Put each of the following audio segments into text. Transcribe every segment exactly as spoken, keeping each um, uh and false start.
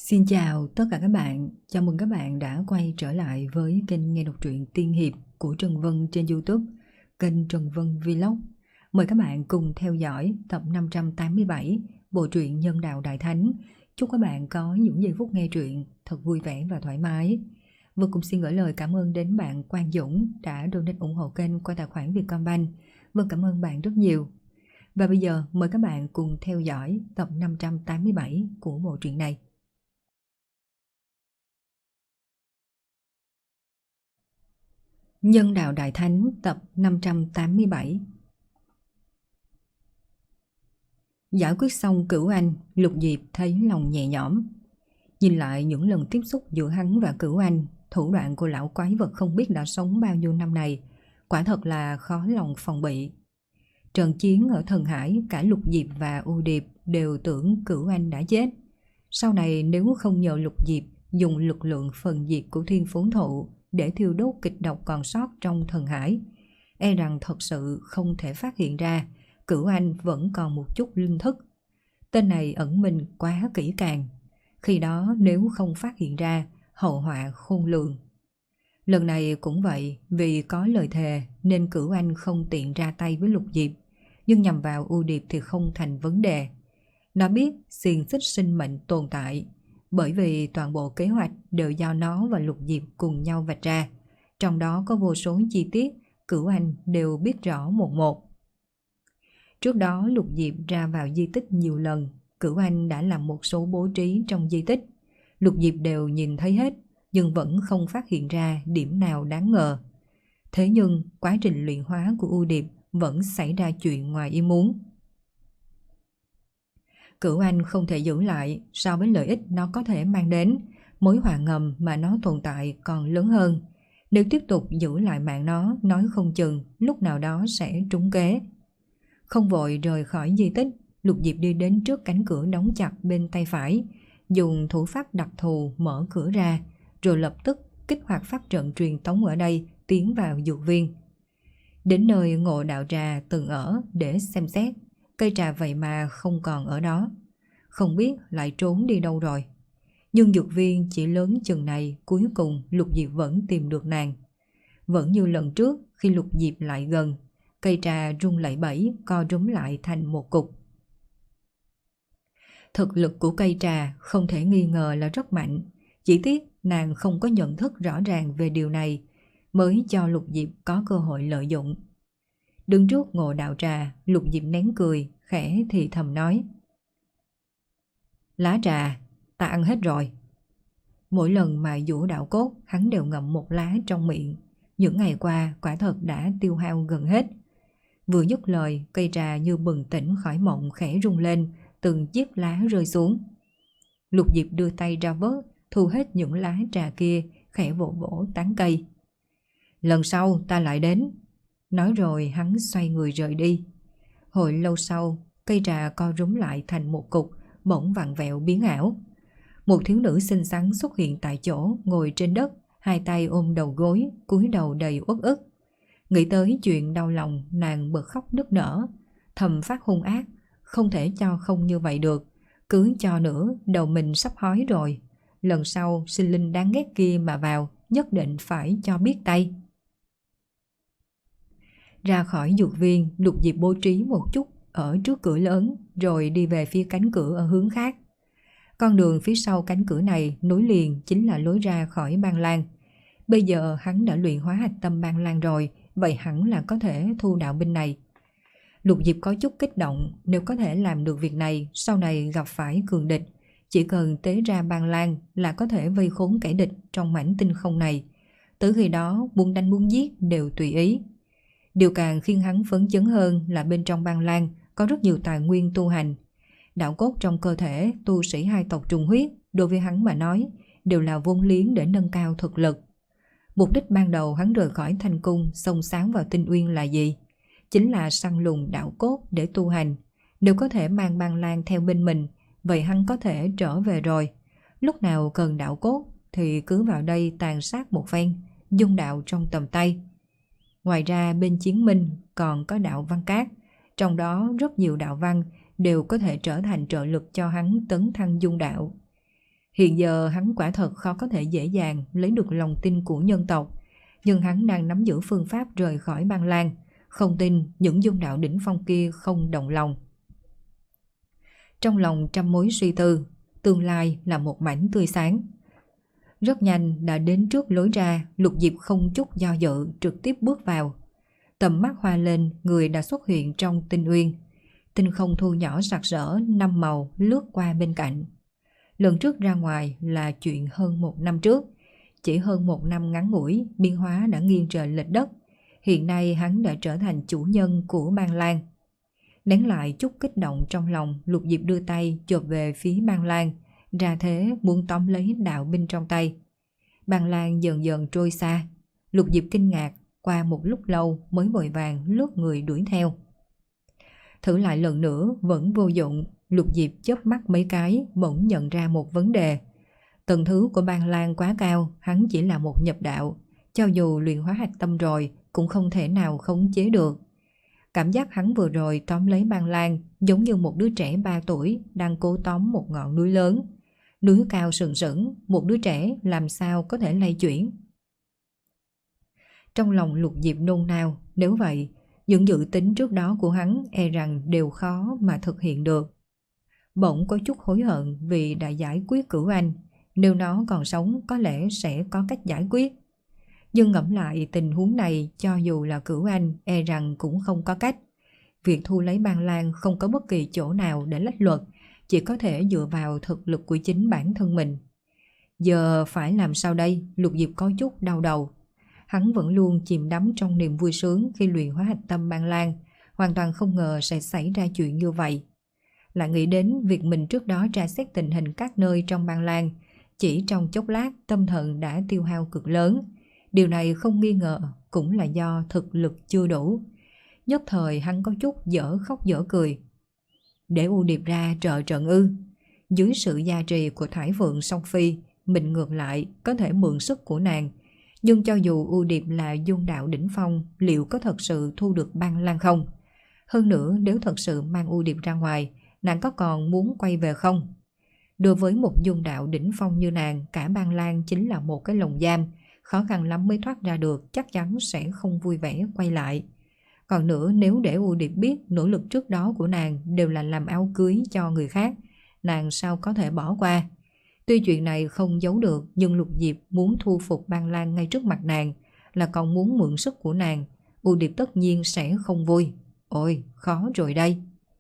Xin chào tất cả các bạn, chào mừng các bạn đã quay trở lại với kênh nghe đọc truyện tiên hiệp của Trần Vân trên YouTube, kênh Trần Vân Vlog. Mời các bạn cùng theo dõi tập năm trăm tám mươi bảy bộ truyện Nhân Đạo Đại Thánh. Chúc các bạn có những giây phút nghe truyện thật vui vẻ và thoải mái. Vân cũng xin gửi lời cảm ơn đến bạn Quang Dũng đã donate ủng hộ kênh qua tài khoản Vietcombank. Vân cảm ơn bạn rất nhiều. Và bây giờ mời các bạn cùng theo dõi tập năm trăm tám mươi bảy của bộ truyện này. Nhân Đạo Đại Thánh tập năm trăm tám mươi bảy. Giải quyết xong Cửu Anh, Lục Diệp thấy lòng nhẹ nhõm. Nhìn lại những lần tiếp xúc giữa hắn và Cửu Anh, thủ đoạn của lão quái vật không biết đã sống bao nhiêu năm này, quả thật là khó lòng phòng bị. Trận chiến ở Thần Hải, cả Lục Diệp và U Điệp đều tưởng Cửu Anh đã chết. Sau này nếu không nhờ Lục Diệp dùng lực lượng phần diệt của Thiên Phú Thụ để thiêu đốt kịch độc còn sót trong Thần Hải, e rằng thật sự không thể phát hiện ra Cửu Anh vẫn còn một chút linh thức. Tên này ẩn mình quá kỹ càng, khi đó nếu không phát hiện ra, hậu họa khôn lường. Lần này cũng vậy, vì có lời thề nên Cửu Anh không tiện ra tay với Lục Diệp, nhưng nhằm vào U Điệp thì không thành vấn đề. Nó biết xiềng xích sinh mệnh tồn tại, bởi vì toàn bộ kế hoạch đều do nó và Lục Diệp cùng nhau vạch ra. Trong đó có vô số chi tiết Cửu Anh đều biết rõ một một. Trước đó Lục Diệp ra vào di tích nhiều lần, Cửu Anh đã làm một số bố trí trong di tích. Lục Diệp đều nhìn thấy hết, nhưng vẫn không phát hiện ra điểm nào đáng ngờ. Thế nhưng quá trình luyện hóa của U Điệp vẫn xảy ra chuyện ngoài ý muốn. Cửu Anh không thể giữ lại, so với lợi ích nó có thể mang đến, mối họa ngầm mà nó tồn tại còn lớn hơn. Nếu tiếp tục giữ lại mạng nó, nói không chừng lúc nào đó sẽ trúng kế. Không vội rời khỏi di tích, Lục Diệp đi đến trước cánh cửa đóng chặt bên tay phải, dùng thủ pháp đặc thù mở cửa ra, rồi lập tức kích hoạt pháp trận truyền tống ở đây tiến vào dược viên. Đến nơi Ngộ Đạo Trà từng ở để xem xét, cây trà vậy mà không còn ở đó, không biết lại trốn đi đâu rồi. Nhưng dược viên chỉ lớn chừng này, cuối cùng Lục Diệp vẫn tìm được nàng. Vẫn như lần trước, khi Lục Diệp lại gần, cây trà rung lẩy bẩy, co rúm lại thành một cục. Thực lực của cây trà không thể nghi ngờ là rất mạnh, chỉ tiếc nàng không có nhận thức rõ ràng về điều này, mới cho Lục Diệp có cơ hội lợi dụng. Đứng trước Ngộ Đạo Trà, Lục Diệp nén cười, khẽ thì thầm nói: Lá trà, ta ăn hết rồi. Mỗi lần mà giũa đạo cốt, hắn đều ngậm một lá trong miệng. Những ngày qua, quả thật đã tiêu hao gần hết. Vừa dứt lời, cây trà như bừng tỉnh khỏi mộng khẽ rung lên, từng chiếc lá rơi xuống. Lục Diệp đưa tay ra vớt, thu hết những lá trà kia, khẽ vỗ vỗ tán cây. Lần sau ta lại đến. Nói rồi hắn xoay người rời đi. Hồi lâu sau, cây trà co rúm lại thành một cục, bỗng vặn vẹo biến ảo. Một thiếu nữ xinh xắn xuất hiện tại chỗ, ngồi trên đất, hai tay ôm đầu gối, cúi đầu đầy uất ức. Nghĩ tới chuyện đau lòng, nàng bật khóc nức nở, thầm phát hung ác, không thể cho không như vậy được, cứ cho nữa đầu mình sắp hói rồi. Lần sau sinh linh đáng ghét kia mà vào, nhất định phải cho biết tay. Ra khỏi dược viên, Lục Diệp bố trí một chút ở trước cửa lớn, rồi đi về phía cánh cửa ở hướng khác. Con đường phía sau cánh cửa này nối liền chính là lối ra khỏi Ban Lan. Bây giờ hắn đã luyện hóa hạch tâm Ban Lan rồi, vậy hẳn là có thể thu đạo binh này. Lục Diệp có chút kích động, nếu có thể làm được việc này, sau này gặp phải cường địch, chỉ cần tế ra Ban Lan là có thể vây khốn kẻ địch trong mảnh tinh không này. Tới khi đó, muốn đánh muốn giết đều tùy ý. Điều càng khiến hắn phấn chấn hơn là bên trong Ban Lan có rất nhiều tài nguyên tu hành. Đạo cốt trong cơ thể tu sĩ hai tộc trùng huyết, đối với hắn mà nói, đều là vốn liếng để nâng cao thực lực. Mục đích ban đầu hắn rời khỏi Thanh Cung, xông xáo vào Tinh Uyên là gì? Chính là săn lùng đạo cốt để tu hành. Nếu có thể mang Ban Lan theo bên mình, vậy hắn có thể trở về rồi. Lúc nào cần đạo cốt thì cứ vào đây tàn sát một phen, dung đạo trong tầm tay. Ngoài ra bên Chiến Minh còn có đạo văn cát, trong đó rất nhiều đạo văn đều có thể trở thành trợ lực cho hắn tấn thăng dung đạo. Hiện giờ hắn quả thật khó có thể dễ dàng lấy được lòng tin của nhân tộc, nhưng hắn đang nắm giữ phương pháp rời khỏi Băng Lan, không tin những dung đạo đỉnh phong kia không đồng lòng. Trong lòng trăm mối suy tư, tương lai là một mảnh tươi sáng. Rất nhanh đã đến trước lối ra, Lục Diệp không chút do dự trực tiếp bước vào. Tầm mắt hoa lên, người đã xuất hiện trong tinh uyên. Tinh không thu nhỏ sặc sỡ, năm màu lướt qua bên cạnh. Lần trước ra ngoài là chuyện hơn một năm trước. Chỉ hơn một năm ngắn ngủi, biến hóa đã nghiêng trời lệch đất. Hiện nay hắn đã trở thành chủ nhân của Băng Lan. Nén lại chút kích động trong lòng, Lục Diệp đưa tay chộp về phía Băng Lan, ra thế muốn tóm lấy đạo binh trong tay. Băng Lan dần dần trôi xa. Lục Diệp kinh ngạc, qua một lúc lâu mới vội vàng lướt người đuổi theo. Thử lại lần nữa vẫn vô dụng. Lục Diệp chớp mắt mấy cái, bỗng nhận ra một vấn đề. Tầng thứ của Băng Lan quá cao, hắn chỉ là một nhập đạo, cho dù luyện hóa hạch tâm rồi cũng không thể nào khống chế được. Cảm giác hắn vừa rồi tóm lấy Băng Lan giống như một đứa trẻ ba tuổi đang cố tóm một ngọn núi lớn. Núi cao sừng sững, một đứa trẻ làm sao có thể lay chuyển. Trong lòng Lục Diệp nôn nao, nếu vậy, những dự tính trước đó của hắn e rằng đều khó mà thực hiện được. Bỗng có chút hối hận vì đã giải quyết Cửu Anh, nếu nó còn sống có lẽ sẽ có cách giải quyết. Nhưng ngẫm lại tình huống này, cho dù là Cửu Anh e rằng cũng không có cách. Việc thu lấy Băng Lan không có bất kỳ chỗ nào để lách luật, chỉ có thể dựa vào thực lực của chính bản thân mình. Giờ phải làm sao đây? Lục Diệp có chút đau đầu. Hắn vẫn luôn chìm đắm trong niềm vui sướng khi luyện hóa hạch tâm Băng Lan, hoàn toàn không ngờ sẽ xảy ra chuyện như vậy. Lại nghĩ đến việc mình trước đó tra xét tình hình các nơi trong Băng Lan, chỉ trong chốc lát tâm thần đã tiêu hao cực lớn. Điều này không nghi ngờ cũng là do thực lực chưa đủ. Nhất thời hắn có chút dở khóc dở cười. Để U Điệp ra trợ trận ư? Dưới sự gia trì của Thải Phượng Song Phi, mình ngược lại có thể mượn sức của nàng. Nhưng cho dù U Điệp là dung đạo đỉnh phong, liệu có thật sự thu được Băng Lan không? Hơn nữa, nếu thật sự mang U Điệp ra ngoài, nàng có còn muốn quay về không? Đối với một dung đạo đỉnh phong như nàng, cả Băng Lan chính là một cái lồng giam, khó khăn lắm mới thoát ra được, chắc chắn sẽ không vui vẻ quay lại. Còn nữa, nếu để U Điệp biết nỗ lực trước đó của nàng đều là làm áo cưới cho người khác, nàng sao có thể bỏ qua? Tuy chuyện này không giấu được, nhưng Lục Diệp muốn thu phục Băng Lan ngay trước mặt nàng, là còn muốn mượn sức của nàng. U Điệp tất nhiên sẽ không vui. Ôi, khó rồi đây.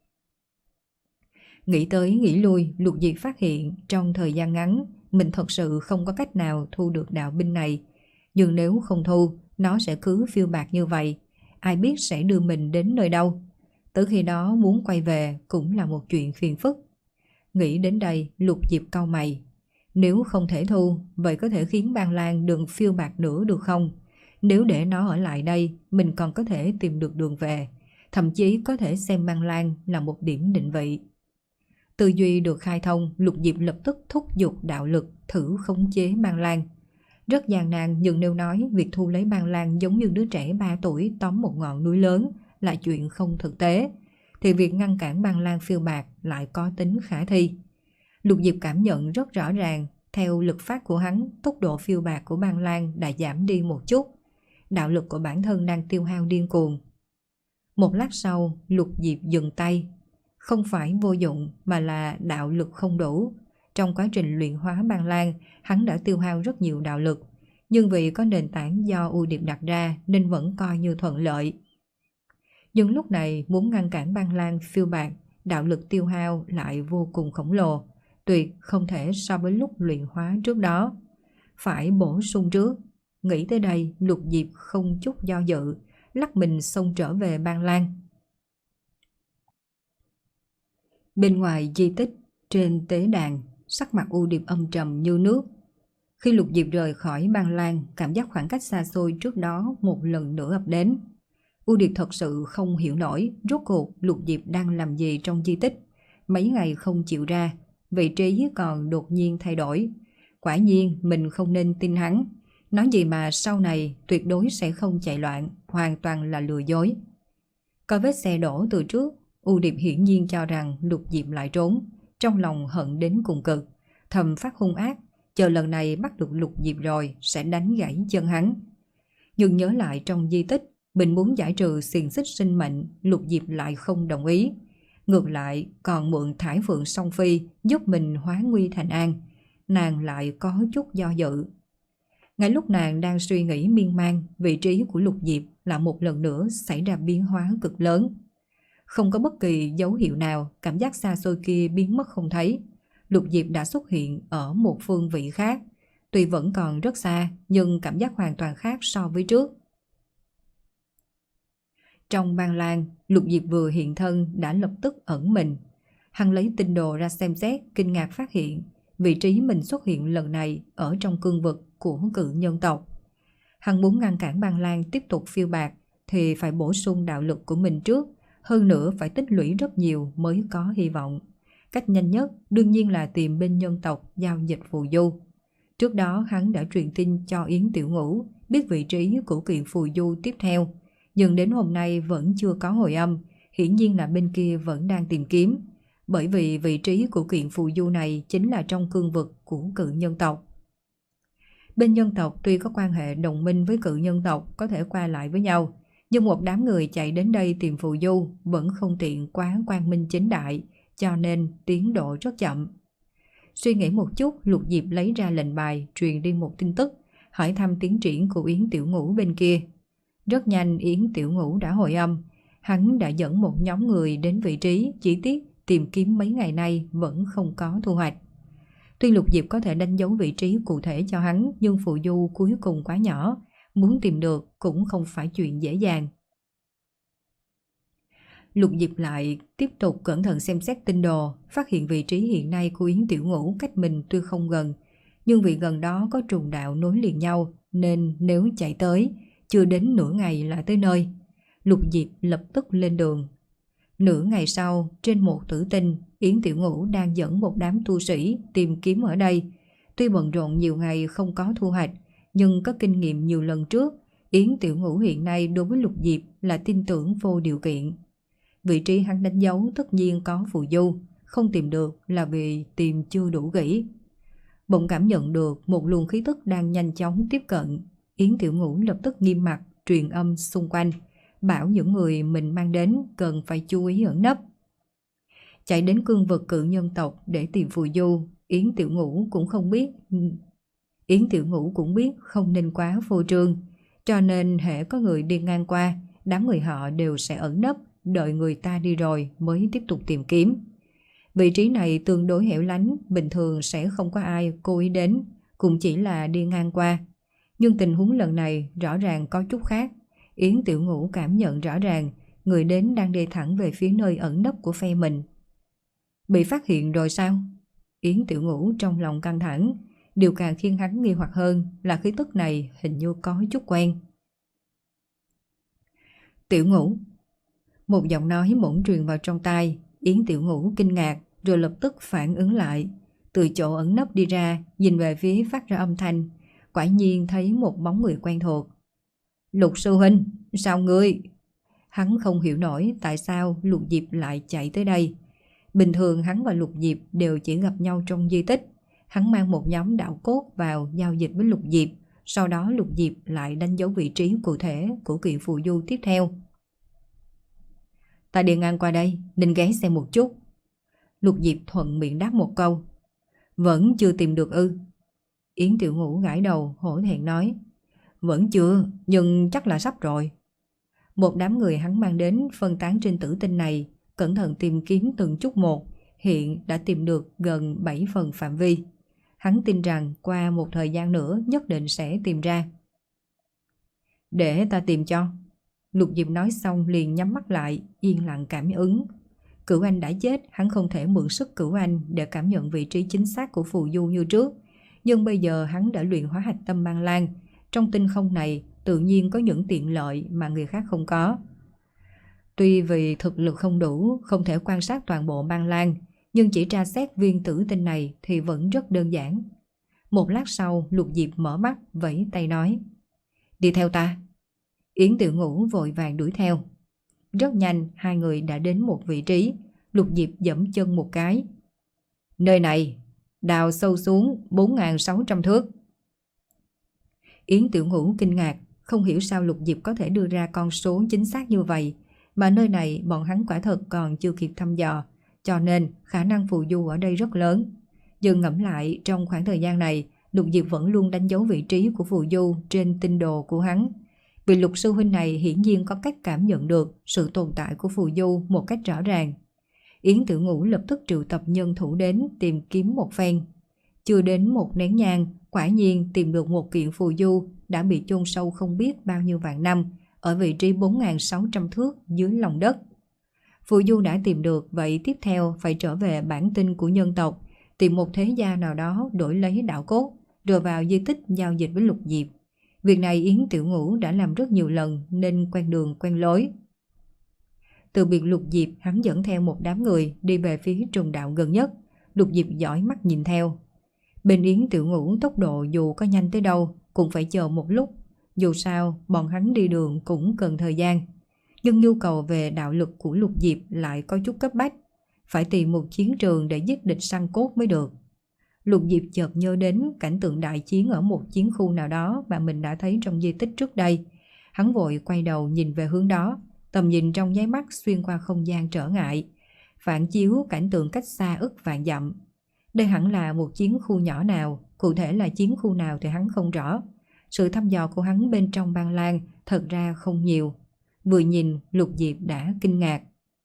Nghĩ tới nghĩ lui, Lục Diệp phát hiện trong thời gian ngắn mình thật sự không có cách nào thu được đạo binh này. Nhưng nếu không thu, nó sẽ cứ phiêu bạt như vậy. Ai biết sẽ đưa mình đến nơi đâu. Tới khi đó muốn quay về cũng là một chuyện phiền phức. Nghĩ đến đây, Lục Diệp cau mày. Nếu không thể thu, vậy có thể khiến Băng Lan đừng phiêu bạt nữa được không? Nếu để nó ở lại đây, mình còn có thể tìm được đường về. Thậm chí có thể xem Băng Lan là một điểm định vị. Tư duy được khai thông, Lục Diệp lập tức thúc giục đạo lực thử khống chế Băng Lan. Rất gian nan, nhưng nếu nói việc thu lấy Băng Lan giống như đứa trẻ ba tuổi tóm một ngọn núi lớn là chuyện không thực tế, thì việc ngăn cản Băng Lan phiêu bạt lại có tính khả thi. Lục Diệp cảm nhận rất rõ ràng, theo lực phát của hắn, tốc độ phiêu bạt của Băng Lan đã giảm đi một chút. Đạo lực của bản thân đang tiêu hao điên cuồng. Một lát sau, Lục Diệp dừng tay. Không phải vô dụng mà là đạo lực không đủ. Trong quá trình luyện hóa Băng Lan, hắn đã tiêu hao rất nhiều đạo lực, nhưng vì có nền tảng do U Điệp đặt ra nên vẫn coi như thuận lợi. Nhưng lúc này muốn ngăn cản Băng Lan phiêu bạt, đạo lực tiêu hao lại vô cùng khổng lồ, tuyệt không thể so với lúc luyện hóa trước đó. Phải bổ sung trước. Nghĩ tới đây, Lục Diệp không chút do dự, lắc mình xông trở về Băng Lan. Bên ngoài di tích, trên tế đàn, sắc mặt U Điệp âm trầm như nước. Khi Lục Diệp rời khỏi Băng Lan, cảm giác khoảng cách xa xôi trước đó một lần nữa ập đến. U Điệp thật sự không hiểu nổi rốt cuộc Lục Diệp đang làm gì trong di tích. Mấy ngày không chịu ra, vị trí còn đột nhiên thay đổi. Quả nhiên mình không nên tin hắn. Nói gì mà sau này tuyệt đối sẽ không chạy loạn, hoàn toàn là lừa dối. Có vết xe đổ từ trước, U Điệp hiển nhiên cho rằng Lục Diệp lại trốn, trong lòng hận đến cùng cực. thầm phát hung ác, chờ lần này bắt được Lục Diệp rồi sẽ đánh gãy chân hắn. Nhưng nhớ lại trong di tích, mình muốn giải trừ xiềng xích sinh mệnh, Lục Diệp lại không đồng ý. Ngược lại còn mượn thải phượng song phi giúp mình hóa nguy thành an. Nàng lại có chút do dự. Ngay lúc nàng đang suy nghĩ miên man, vị trí của Lục Diệp là một lần nữa xảy ra biến hóa cực lớn. Không có bất kỳ dấu hiệu nào, cảm giác xa xôi kia biến mất không thấy. Lục Diệp đã xuất hiện ở một phương vị khác. Tuy vẫn còn rất xa, nhưng cảm giác hoàn toàn khác so với trước. Trong ban lang, Lục Diệp vừa hiện thân đã lập tức ẩn mình. Hắn lấy tinh đồ ra xem xét, kinh ngạc phát hiện vị trí mình xuất hiện lần này ở trong cương vực của cự nhân tộc. Hắn muốn ngăn cản ban lang tiếp tục phiêu bạt thì phải bổ sung đạo lực của mình trước, hơn nữa phải tích lũy rất nhiều mới có hy vọng. Cách nhanh nhất đương nhiên là tìm bên nhân tộc giao dịch phù du. Trước đó hắn đã truyền tin cho Yến Tiểu Ngũ biết vị trí của kiện phù du tiếp theo, nhưng đến hôm nay vẫn chưa có hồi âm, hiển nhiên là bên kia vẫn đang tìm kiếm, bởi vì vị trí của kiện phù du này chính là trong cương vực của cự nhân tộc. Bên nhân tộc tuy có quan hệ đồng minh với cự nhân tộc có thể qua lại với nhau, nhưng một đám người chạy đến đây tìm phù du vẫn không tiện quá quang minh chính đại, cho nên tiến độ rất chậm. Suy nghĩ một chút, Lục Diệp lấy ra lệnh bài truyền đi một tin tức, hỏi thăm tiến triển của Yến Tiểu Ngũ bên kia. Rất nhanh Yến Tiểu Ngũ đã hồi âm, hắn đã dẫn một nhóm người đến vị trí, chỉ tiếc tìm kiếm mấy ngày nay vẫn không có thu hoạch. Tuy Lục Diệp có thể đánh dấu vị trí cụ thể cho hắn, nhưng phù du cuối cùng quá nhỏ, muốn tìm được cũng không phải chuyện dễ dàng. Lục Diệp lại tiếp tục cẩn thận xem xét tinh đồ, phát hiện vị trí hiện nay của Yến Tiểu Ngũ cách mình tuy không gần, nhưng vì gần đó có trùng đạo nối liền nhau, nên nếu chạy tới, chưa đến nửa ngày là tới nơi. Lục Diệp lập tức lên đường. Nửa ngày sau, trên một tử tinh, Yến Tiểu Ngũ đang dẫn một đám tu sĩ tìm kiếm ở đây. Tuy bận rộn nhiều ngày không có thu hoạch, nhưng có kinh nghiệm nhiều lần trước, Yến Tiểu Ngũ hiện nay đối với Lục Diệp là tin tưởng vô điều kiện. Vị trí hắn đánh dấu tất nhiên có phù du, không tìm được là vì tìm chưa đủ kỹ. Bỗng cảm nhận được một luồng khí tức đang nhanh chóng tiếp cận. Yến Tiểu Ngũ lập tức nghiêm mặt truyền âm xung quanh, bảo những người mình mang đến cần phải chú ý ẩn nấp. Chạy đến cương vực cự nhân tộc để tìm phù du, Yến Tiểu Ngũ cũng không biết Yến Tiểu Ngũ cũng biết không nên quá phô trương, cho nên hễ có người đi ngang qua, đám người họ đều sẽ ẩn nấp, đợi người ta đi rồi mới tiếp tục tìm kiếm. Vị trí này tương đối hẻo lánh, bình thường sẽ không có ai cố ý đến, cũng chỉ là đi ngang qua. Nhưng tình huống lần này rõ ràng có chút khác. Yến Tiểu Ngũ cảm nhận rõ ràng người đến đang đi thẳng về phía nơi ẩn nấp của phe mình. Bị phát hiện rồi sao? Yến Tiểu Ngũ trong lòng căng thẳng. Điều càng khiến hắn nghi hoặc hơn là khí tức này hình như có chút quen. Tiểu Ngũ. Một giọng nói bỗng truyền vào trong tai. Yến Tiểu Ngũ kinh ngạc rồi lập tức phản ứng lại. Từ chỗ ẩn nấp đi ra, nhìn về phía phát ra âm thanh. Quả nhiên thấy một bóng người quen thuộc. Lục sư huynh, sao ngươi? Hắn không hiểu nổi tại sao Lục Diệp lại chạy tới đây. Bình thường hắn và Lục Diệp đều chỉ gặp nhau trong di tích. Hắn mang một nhóm đạo cốt vào giao dịch với Lục Diệp, sau đó Lục Diệp lại đánh dấu vị trí cụ thể của kiện phù du tiếp theo. Ta đi ngang qua đây, nên ghé xem một chút. Lục Diệp thuận miệng đáp một câu. Vẫn chưa tìm được ư? Yến Tiểu Ngũ gãi đầu hổ thẹn nói. Vẫn chưa, nhưng chắc là sắp rồi. Một đám người hắn mang đến phân tán trên tử tinh này, cẩn thận tìm kiếm từng chút một, hiện đã tìm được gần bảy phần phạm vi. Hắn tin rằng qua một thời gian nữa nhất định sẽ tìm ra. Để ta tìm cho. Lục Diệp nói xong liền nhắm mắt lại, yên lặng cảm ứng. Cửu Anh đã chết, hắn không thể mượn sức Cửu Anh để cảm nhận vị trí chính xác của phù du như trước. Nhưng bây giờ hắn đã luyện hóa hạch tâm ban lan. Trong tinh không này tự nhiên có những tiện lợi mà người khác không có. Tuy vì thực lực không đủ, không thể quan sát toàn bộ ban lan, nhưng chỉ tra xét viên tử tinh này thì vẫn rất đơn giản. Một lát sau, Lục Diệp mở mắt, vẫy tay nói. Đi theo ta. Yến Tiểu Ngũ vội vàng đuổi theo. Rất nhanh, hai người đã đến một vị trí. Lục Diệp giẫm chân một cái. Nơi này, đào sâu xuống bốn nghìn sáu trăm thước. Yến Tiểu Ngũ kinh ngạc, không hiểu sao Lục Diệp có thể đưa ra con số chính xác như vậy, mà nơi này bọn hắn quả thật còn chưa kịp thăm dò, cho nên khả năng phù du ở đây rất lớn. Nhưng ngẫm lại, trong khoảng thời gian này, Lục Diệp vẫn luôn đánh dấu vị trí của phù du trên tinh đồ của hắn. Vị Lục sư huynh này hiển nhiên có cách cảm nhận được sự tồn tại của phù du một cách rõ ràng. Yến Tiểu Ngũ lập tức triệu tập nhân thủ đến tìm kiếm một phen. Chưa đến một nén nhang, quả nhiên tìm được một kiện phù du đã bị chôn sâu không biết bao nhiêu vạn năm, ở vị trí bốn nghìn sáu trăm thước dưới lòng đất. Phù du đã tìm được, vậy tiếp theo phải trở về bản tinh của nhân tộc, tìm một thế gia nào đó đổi lấy đạo cốt, rồi vào di tích giao dịch với Lục Diệp. Việc này Yến Tiểu Ngũ đã làm rất nhiều lần nên quen đường quen lối. Từ biệt Lục Diệp, hắn dẫn theo một đám người đi về phía trùng đạo gần nhất. Lục Diệp dõi mắt nhìn theo. Bên Yến Tiểu Ngũ tốc độ dù có nhanh tới đâu cũng phải chờ một lúc. Dù sao bọn hắn đi đường cũng cần thời gian. Nhưng nhu cầu về đạo lực của Lục Diệp lại có chút cấp bách. Phải tìm một chiến trường để giết địch săn cốt mới được. Lục Diệp chợt nhớ đến cảnh tượng đại chiến ở một chiến khu nào đó mà mình đã thấy trong di tích trước đây. Hắn vội quay đầu nhìn về hướng đó. Tầm nhìn trong nháy mắt xuyên qua không gian trở ngại, phản chiếu cảnh tượng cách xa ức vạn dặm. Đây hẳn là một chiến khu nhỏ nào, cụ thể là chiến khu nào thì hắn không rõ. Sự thăm dò của hắn bên trong Băng Lan thật ra không nhiều. Vừa nhìn, Lục Diệp đã kinh ngạc.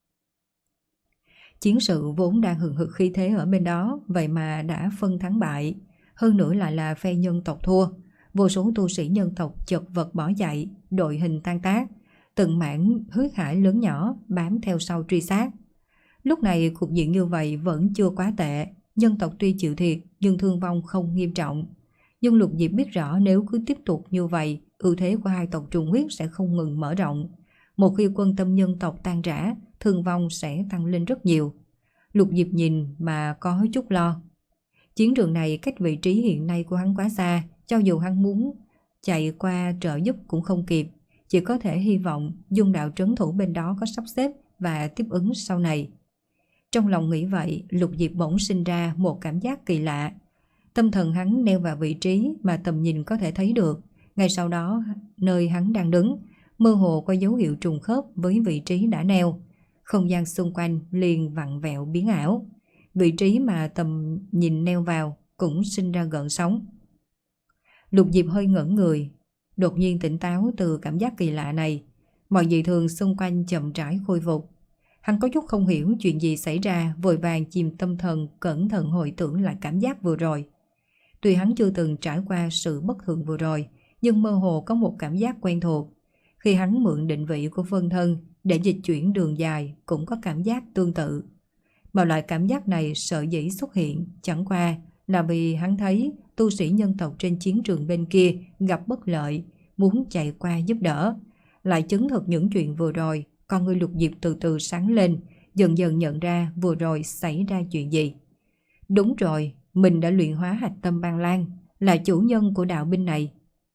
Chiến sự vốn đang hừng hực khí thế ở bên đó, vậy mà đã phân thắng bại. Hơn nữa lại là phe nhân tộc thua. Vô số tu sĩ nhân tộc chật vật bỏ chạy, đội hình tan tác. Từng mảng huyết hải lớn nhỏ bám theo sau truy sát. Lúc này cục diện như vậy vẫn chưa quá tệ. Nhân tộc tuy chịu thiệt nhưng thương vong không nghiêm trọng. Nhưng Lục Diệp biết rõ nếu cứ tiếp tục như vậy, ưu thế của hai tộc trùng huyết sẽ không ngừng mở rộng. Một khi quân tâm nhân tộc tan rã, thương vong sẽ tăng lên rất nhiều. Lục Diệp nhìn mà có chút lo. Chiến trường này cách vị trí hiện nay của hắn quá xa, cho dù hắn muốn chạy qua trợ giúp cũng không kịp. Chỉ có thể hy vọng dung đạo trấn thủ bên đó có sắp xếp và tiếp ứng sau này. Trong lòng nghĩ vậy, Lục Diệp bỗng sinh ra một cảm giác kỳ lạ. Tâm thần hắn neo vào vị trí mà tầm nhìn có thể thấy được. Ngay sau đó, nơi hắn đang đứng, mơ hồ có dấu hiệu trùng khớp với vị trí đã neo. Không gian xung quanh liền vặn vẹo biến ảo. Vị trí mà tầm nhìn neo vào cũng sinh ra gợn sóng. Lục Diệp hơi ngẩn người, đột nhiên tỉnh táo từ cảm giác kỳ lạ này. Mọi dị thường xung quanh chậm rãi khôi phục. Hắn có chút không hiểu chuyện gì xảy ra, vội vàng chìm tâm thần, cẩn thận hồi tưởng lại cảm giác vừa rồi. Tuy hắn chưa từng trải qua sự bất thường vừa rồi, nhưng mơ hồ có một cảm giác quen thuộc. Khi hắn mượn định vị của phân thân để dịch chuyển đường dài cũng có cảm giác tương tự. Mà loại cảm giác này sợ dĩ xuất hiện chẳng qua là vì hắn thấy tu sĩ nhân tộc trên chiến trường bên kia gặp bất lợi, muốn chạy qua giúp đỡ. Lại chứng thực những chuyện vừa rồi, con người Lục Diệp từ từ sáng lên, dần dần nhận ra vừa rồi xảy ra chuyện gì. Đúng rồi, mình đã luyện hóa hạch tâm Băng Lan, là chủ nhân của đạo binh này.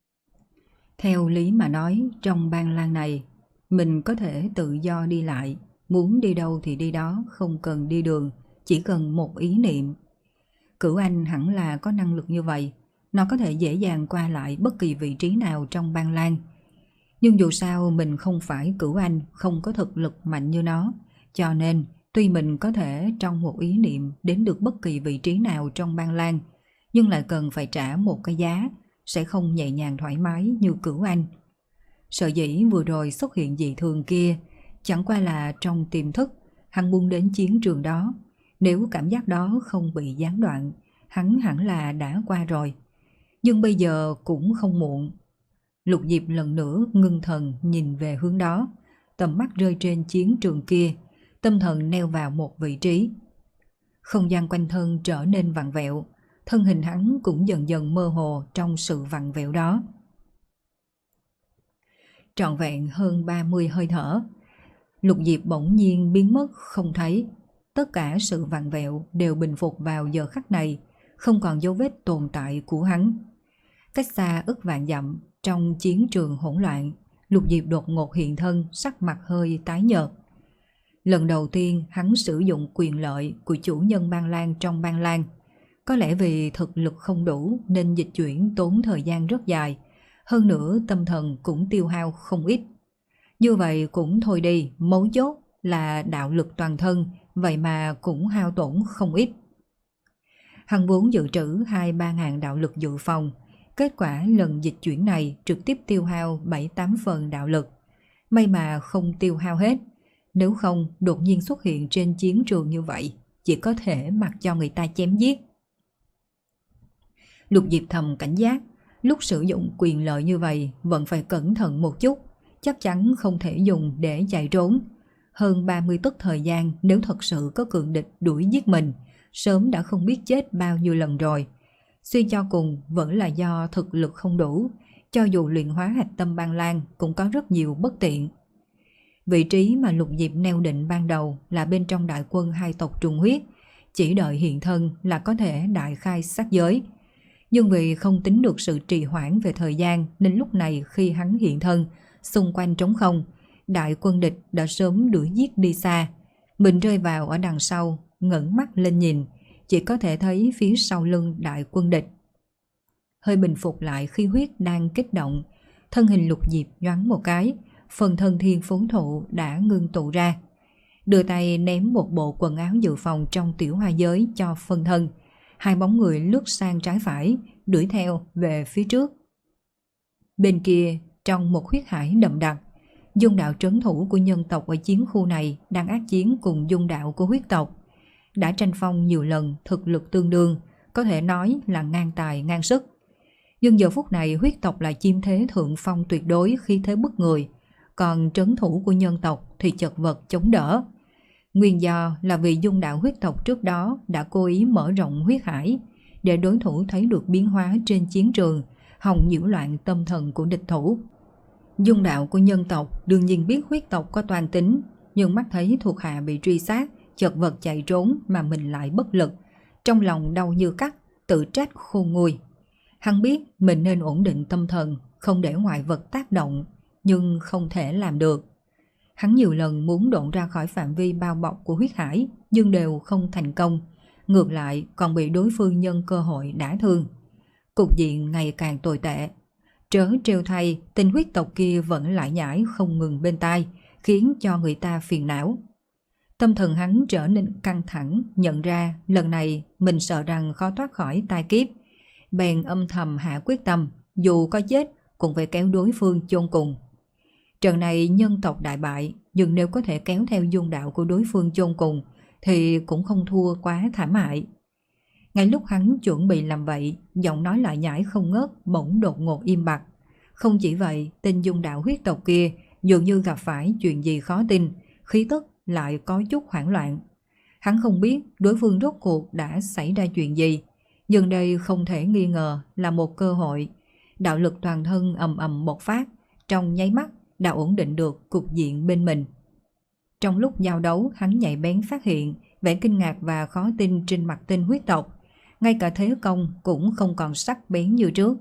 Theo lý mà nói, trong Băng Lan này, mình có thể tự do đi lại, muốn đi đâu thì đi đó, không cần đi đường, chỉ cần một ý niệm. Cửu Anh hẳn là có năng lực như vậy, nó có thể dễ dàng qua lại bất kỳ vị trí nào trong Băng Lan. Nhưng dù sao mình không phải Cửu Anh, không có thực lực mạnh như nó, cho nên tuy mình có thể trong một ý niệm đến được bất kỳ vị trí nào trong Băng Lan, nhưng lại cần phải trả một cái giá, sẽ không nhẹ nhàng thoải mái như Cửu Anh. Sở dĩ vừa rồi xuất hiện dị thường kia, chẳng qua là trong tiềm thức, hắn muốn đến chiến trường đó. Nếu cảm giác đó không bị gián đoạn, hắn hẳn là đã qua rồi. Nhưng bây giờ cũng không muộn. Lục Diệp lần nữa ngưng thần nhìn về hướng đó, tầm mắt rơi trên chiến trường kia, tâm thần neo vào một vị trí. Không gian quanh thân trở nên vặn vẹo, thân hình hắn cũng dần dần mơ hồ trong sự vặn vẹo đó. Trọn vẹn hơn ba mươi hơi thở, Lục Diệp bỗng nhiên biến mất không thấy. Tất cả sự vặn vẹo đều bình phục vào giờ khắc này, không còn dấu vết tồn tại của hắn. Cách xa ức vạn dặm, trong chiến trường hỗn loạn, Lục Diệp đột ngột hiện thân, sắc mặt hơi tái nhợt. Lần đầu tiên hắn sử dụng quyền lợi của chủ nhân Băng Lan trong Băng Lan. Có lẽ vì thực lực không đủ nên dịch chuyển tốn thời gian rất dài, hơn nữa tâm thần cũng tiêu hao không ít. Như vậy cũng thôi đi, mấu chốt là đạo lực toàn thân, vậy mà cũng hao tổn không ít. Hắn vốn dự trữ hai ba ngàn đạo lực dự phòng, kết quả lần dịch chuyển này trực tiếp tiêu hao bảy tám phần đạo lực. May mà không tiêu hao hết, nếu không đột nhiên xuất hiện trên chiến trường như vậy, chỉ có thể mặc cho người ta chém giết. Lục Diệp thầm cảnh giác, lúc sử dụng quyền lợi như vậy vẫn phải cẩn thận một chút, chắc chắn không thể dùng để chạy trốn. Hơn ba mươi tức thời gian, nếu thật sự có cường địch đuổi giết mình, sớm đã không biết chết bao nhiêu lần rồi. Suy cho cùng vẫn là do thực lực không đủ, cho dù luyện hóa hạch tâm Băng Lan cũng có rất nhiều bất tiện. Vị trí mà Lục Diệp neo định ban đầu là bên trong đại quân hai tộc trùng huyết, chỉ đợi hiện thân là có thể đại khai sát giới. Nhưng vì không tính được sự trì hoãn về thời gian nên lúc này khi hắn hiện thân, xung quanh trống không, đại quân địch đã sớm đuổi giết đi xa. Mình rơi vào ở đằng sau, ngẩng mắt lên nhìn, chỉ có thể thấy phía sau lưng đại quân địch. Hơi bình phục lại khí huyết đang kích động, thân hình Lục Diệp nhoáng một cái, phần thân thiên phú thụ đã ngưng tụ ra. Đưa tay ném một bộ quần áo dự phòng trong tiểu hoa giới cho phân thân. Hai bóng người lướt sang trái phải, đuổi theo về phía trước. Bên kia, trong một huyết hải đậm đặc, dung đạo trấn thủ của nhân tộc ở chiến khu này đang ác chiến cùng dung đạo của huyết tộc. Đã tranh phong nhiều lần, thực lực tương đương, có thể nói là ngang tài ngang sức. Nhưng giờ phút này huyết tộc là chiếm thế thượng phong tuyệt đối, khí thế bức người, còn trấn thủ của nhân tộc thì chật vật chống đỡ. Nguyên do là vì dung đạo huyết tộc trước đó đã cố ý mở rộng huyết hải để đối thủ thấy được biến hóa trên chiến trường, hòng nhiễu loạn tâm thần của địch thủ. Dung đạo của nhân tộc đương nhiên biết huyết tộc có toan tính, nhưng mắt thấy thuộc hạ bị truy sát, chật vật chạy trốn mà mình lại bất lực, trong lòng đau như cắt, tự trách khôn nguôi. Hắn biết mình nên ổn định tâm thần, không để ngoại vật tác động, nhưng không thể làm được. Hắn nhiều lần muốn độn ra khỏi phạm vi bao bọc của huyết hải, nhưng đều không thành công, ngược lại còn bị đối phương nhân cơ hội đả thương. Cục diện ngày càng tồi tệ. Trớ trêu thay, tên huyết tộc kia vẫn lại nhảy không ngừng bên tai, khiến cho người ta phiền não. Tâm thần hắn trở nên căng thẳng, nhận ra lần này mình sợ rằng khó thoát khỏi tai kiếp. Bèn âm thầm hạ quyết tâm, dù có chết cũng phải kéo đối phương chôn cùng. Trận này nhân tộc đại bại, nhưng nếu có thể kéo theo dung đạo của đối phương chôn cùng thì cũng không thua quá thảm hại. Ngay lúc hắn chuẩn bị làm vậy, giọng nói lại nhảy không ngớt bỗng đột ngột im bặt. Không chỉ vậy, tên dung đạo huyết tộc kia dường như gặp phải chuyện gì khó tin, khí tức lại có chút hoảng loạn. Hắn không biết đối phương rốt cuộc đã xảy ra chuyện gì, nhưng đây không thể nghi ngờ là một cơ hội. Đạo lực toàn thân ầm ầm bộc phát, trong nháy mắt đã ổn định được cục diện bên mình. Trong lúc giao đấu, hắn nhạy bén phát hiện vẻ kinh ngạc và khó tin trên mặt tên huyết tộc, ngay cả thế công cũng không còn sắc bén như trước.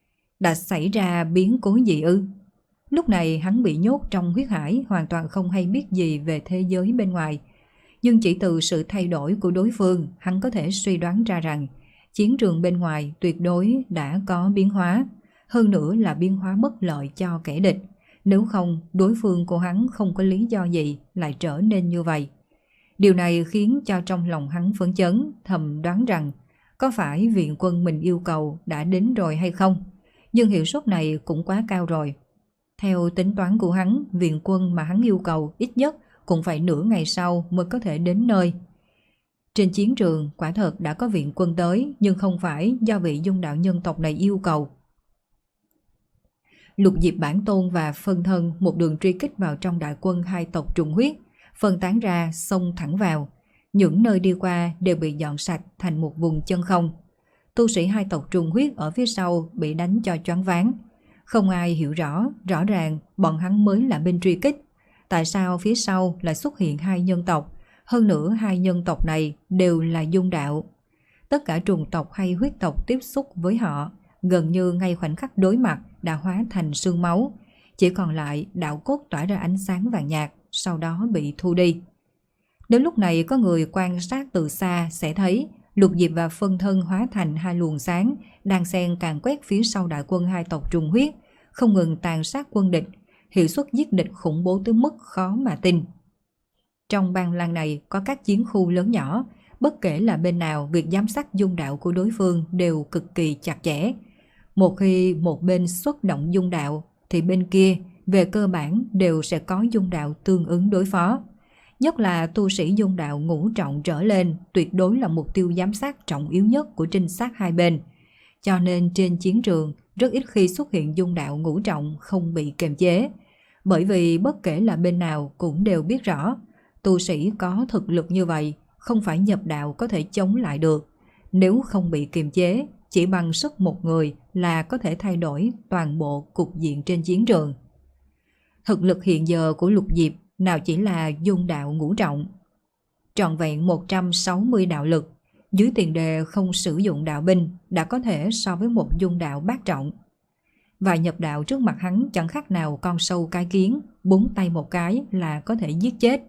Đã xảy ra biến cố gì ư? Lúc này hắn bị nhốt trong huyết hải, hoàn toàn không hay biết gì về thế giới bên ngoài. Nhưng chỉ từ sự thay đổi của đối phương, hắn có thể suy đoán ra rằng chiến trường bên ngoài tuyệt đối đã có biến hóa, hơn nữa là biến hóa bất lợi cho kẻ địch. Nếu không, đối phương của hắn không có lý do gì lại trở nên như vậy. Điều này khiến cho trong lòng hắn phấn chấn, thầm đoán rằng có phải viện quân mình yêu cầu đã đến rồi hay không? Nhưng hiệu suất này cũng quá cao rồi. Theo tính toán của hắn, viện quân mà hắn yêu cầu ít nhất cũng phải nửa ngày sau mới có thể đến nơi. Trên chiến trường quả thật đã có viện quân tới, nhưng không phải do vị dung đạo nhân tộc này yêu cầu. Lục Diệp bản tôn và phân thân một đường truy kích vào trong đại quân hai tộc trùng huyết, phân tán ra xông thẳng vào. Những nơi đi qua đều bị dọn sạch thành một vùng chân không. Tu sĩ hai tộc trùng huyết ở phía sau bị đánh cho choáng váng. Không ai hiểu rõ, rõ ràng bọn hắn mới là bên truy kích. Tại sao phía sau lại xuất hiện hai nhân tộc? Hơn nữa hai nhân tộc này đều là dung đạo. Tất cả trùng tộc hay huyết tộc tiếp xúc với họ, gần như ngay khoảnh khắc đối mặt đã hóa thành sương máu. Chỉ còn lại đạo cốt tỏa ra ánh sáng vàng nhạt, sau đó bị thu đi. Đến lúc này có người quan sát từ xa sẽ thấy Lục Diệp và phân thân hóa thành hai luồng sáng, đang xen càn quét phía sau đại quân hai tộc trùng huyết, không ngừng tàn sát quân địch, hiệu suất giết địch khủng bố tới mức khó mà tin. Trong bang lang này có các chiến khu lớn nhỏ, bất kể là bên nào, việc giám sát dung đạo của đối phương đều cực kỳ chặt chẽ. Một khi một bên xuất động dung đạo, thì bên kia về cơ bản đều sẽ có dung đạo tương ứng đối phó. Nhất là tu sĩ dung đạo ngũ trọng trở lên tuyệt đối là mục tiêu giám sát trọng yếu nhất của trinh sát hai bên. Cho nên trên chiến trường rất ít khi xuất hiện dung đạo ngũ trọng không bị kiềm chế. Bởi vì bất kể là bên nào cũng đều biết rõ, tu sĩ có thực lực như vậy không phải nhập đạo có thể chống lại được. Nếu không bị kiềm chế, chỉ bằng sức một người là có thể thay đổi toàn bộ cục diện trên chiến trường. Thực lực hiện giờ của Lục Diệp nào chỉ là dung đạo ngũ trọng. Trọn vẹn một trăm sáu mươi đạo lực, dưới tiền đề không sử dụng đạo binh đã có thể so với một dung đạo bát trọng. Và nhập đạo trước mặt hắn chẳng khác nào con sâu cái kiến, búng tay một cái là có thể giết chết.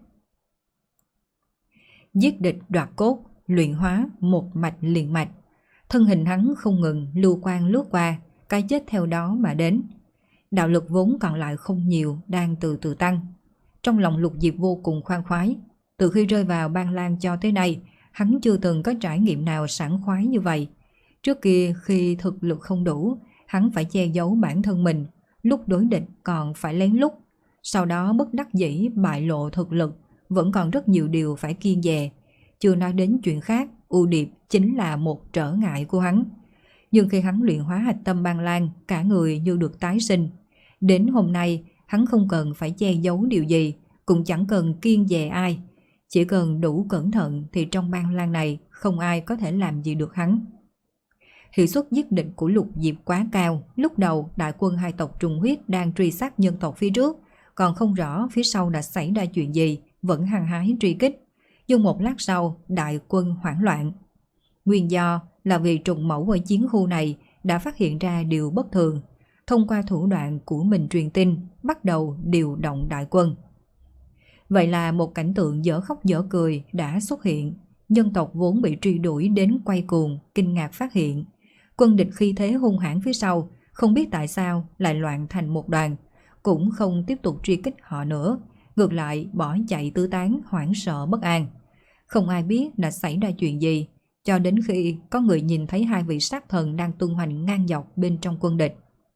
Giết địch đoạt cốt, luyện hóa một mạch liền mạch. Thân hình hắn không ngừng lưu quang lướt qua, cái chết theo đó mà đến. Đạo lực vốn còn lại không nhiều đang từ từ tăng. Trong lòng Lục Diệp vô cùng khoan khoái. Từ khi rơi vào bang lang cho tới nay, hắn chưa từng có trải nghiệm nào sảng khoái như vậy. Trước kia khi thực lực không đủ, hắn phải che giấu bản thân mình, lúc đối địch còn phải lén lút. Sau đó bất đắc dĩ bại lộ thực lực, vẫn còn rất nhiều điều phải kiêng dè. Chưa nói đến chuyện khác, ưu điệp chính là một trở ngại của hắn. Nhưng khi hắn luyện hóa hạch tâm bang lang, cả người như được tái sinh. Đến hôm nay, hắn không cần phải che giấu điều gì, cũng chẳng cần kiêng dè ai. Chỉ cần đủ cẩn thận thì trong bang lang này không ai có thể làm gì được hắn. Hiệu suất giết địch của Lục Diệp quá cao. Lúc đầu đại quân hai tộc trùng huyết đang truy sát nhân tộc phía trước, còn không rõ phía sau đã xảy ra chuyện gì, vẫn hăng hái truy kích. Nhưng một lát sau đại quân hoảng loạn. Nguyên do là vì trùng mẫu ở chiến khu này đã phát hiện ra điều bất thường, thông qua thủ đoạn của mình truyền tin, bắt đầu điều động đại quân. Vậy là một cảnh tượng dở khóc dở cười đã xuất hiện. Nhân tộc vốn bị truy đuổi đến quay cuồng, kinh ngạc phát hiện quân địch khi thế hung hãn phía sau, không biết tại sao lại loạn thành một đoàn, cũng không tiếp tục truy kích họ nữa, ngược lại bỏ chạy tứ tán, hoảng sợ bất an. Không ai biết đã xảy ra chuyện gì, cho đến khi có người nhìn thấy hai vị sát thần đang tung hoành ngang dọc bên trong quân địch.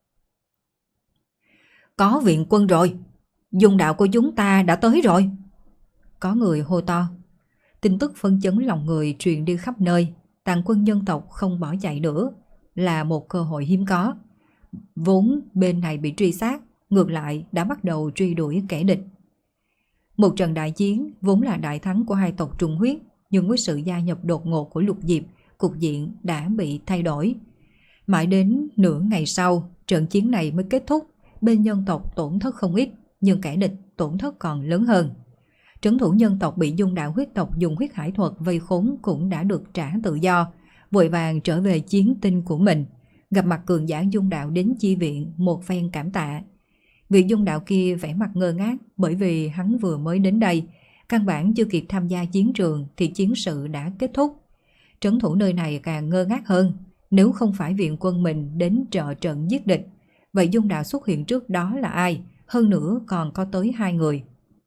Có viện quân rồi, dung đạo của chúng ta đã tới rồi. Có người hô to. Tin tức phân chấn lòng người truyền đi khắp nơi. Tàn quân nhân tộc không bỏ chạy nữa là một cơ hội hiếm có. Vốn bên này bị truy sát, ngược lại đã bắt đầu truy đuổi kẻ địch. Một trận đại chiến vốn là đại thắng của hai tộc trùng huyết, nhưng với sự gia nhập đột ngột của Lục Diệp, cục diện đã bị thay đổi. Mãi đến nửa ngày sau, trận chiến này mới kết thúc. Bên nhân tộc tổn thất không ít, nhưng kẻ địch tổn thất còn lớn hơn. Trấn thủ nhân tộc bị dung đạo huyết tộc dùng huyết hải thuật vây khốn cũng đã được trả tự do, vội vàng trở về chiến tinh của mình. Gặp mặt cường giả dung đạo đến chi viện, một phen cảm tạ. Vị dung đạo kia vẻ mặt ngơ ngác, bởi vì hắn vừa mới đến đây, căn bản chưa kịp tham gia chiến trường thì chiến sự đã kết thúc. Trấn thủ nơi này càng ngơ ngác hơn. Nếu không phải viện quân mình đến trợ trận giết địch, vậy dung đạo xuất hiện trước đó là ai? Hơn nữa còn có tới hai người.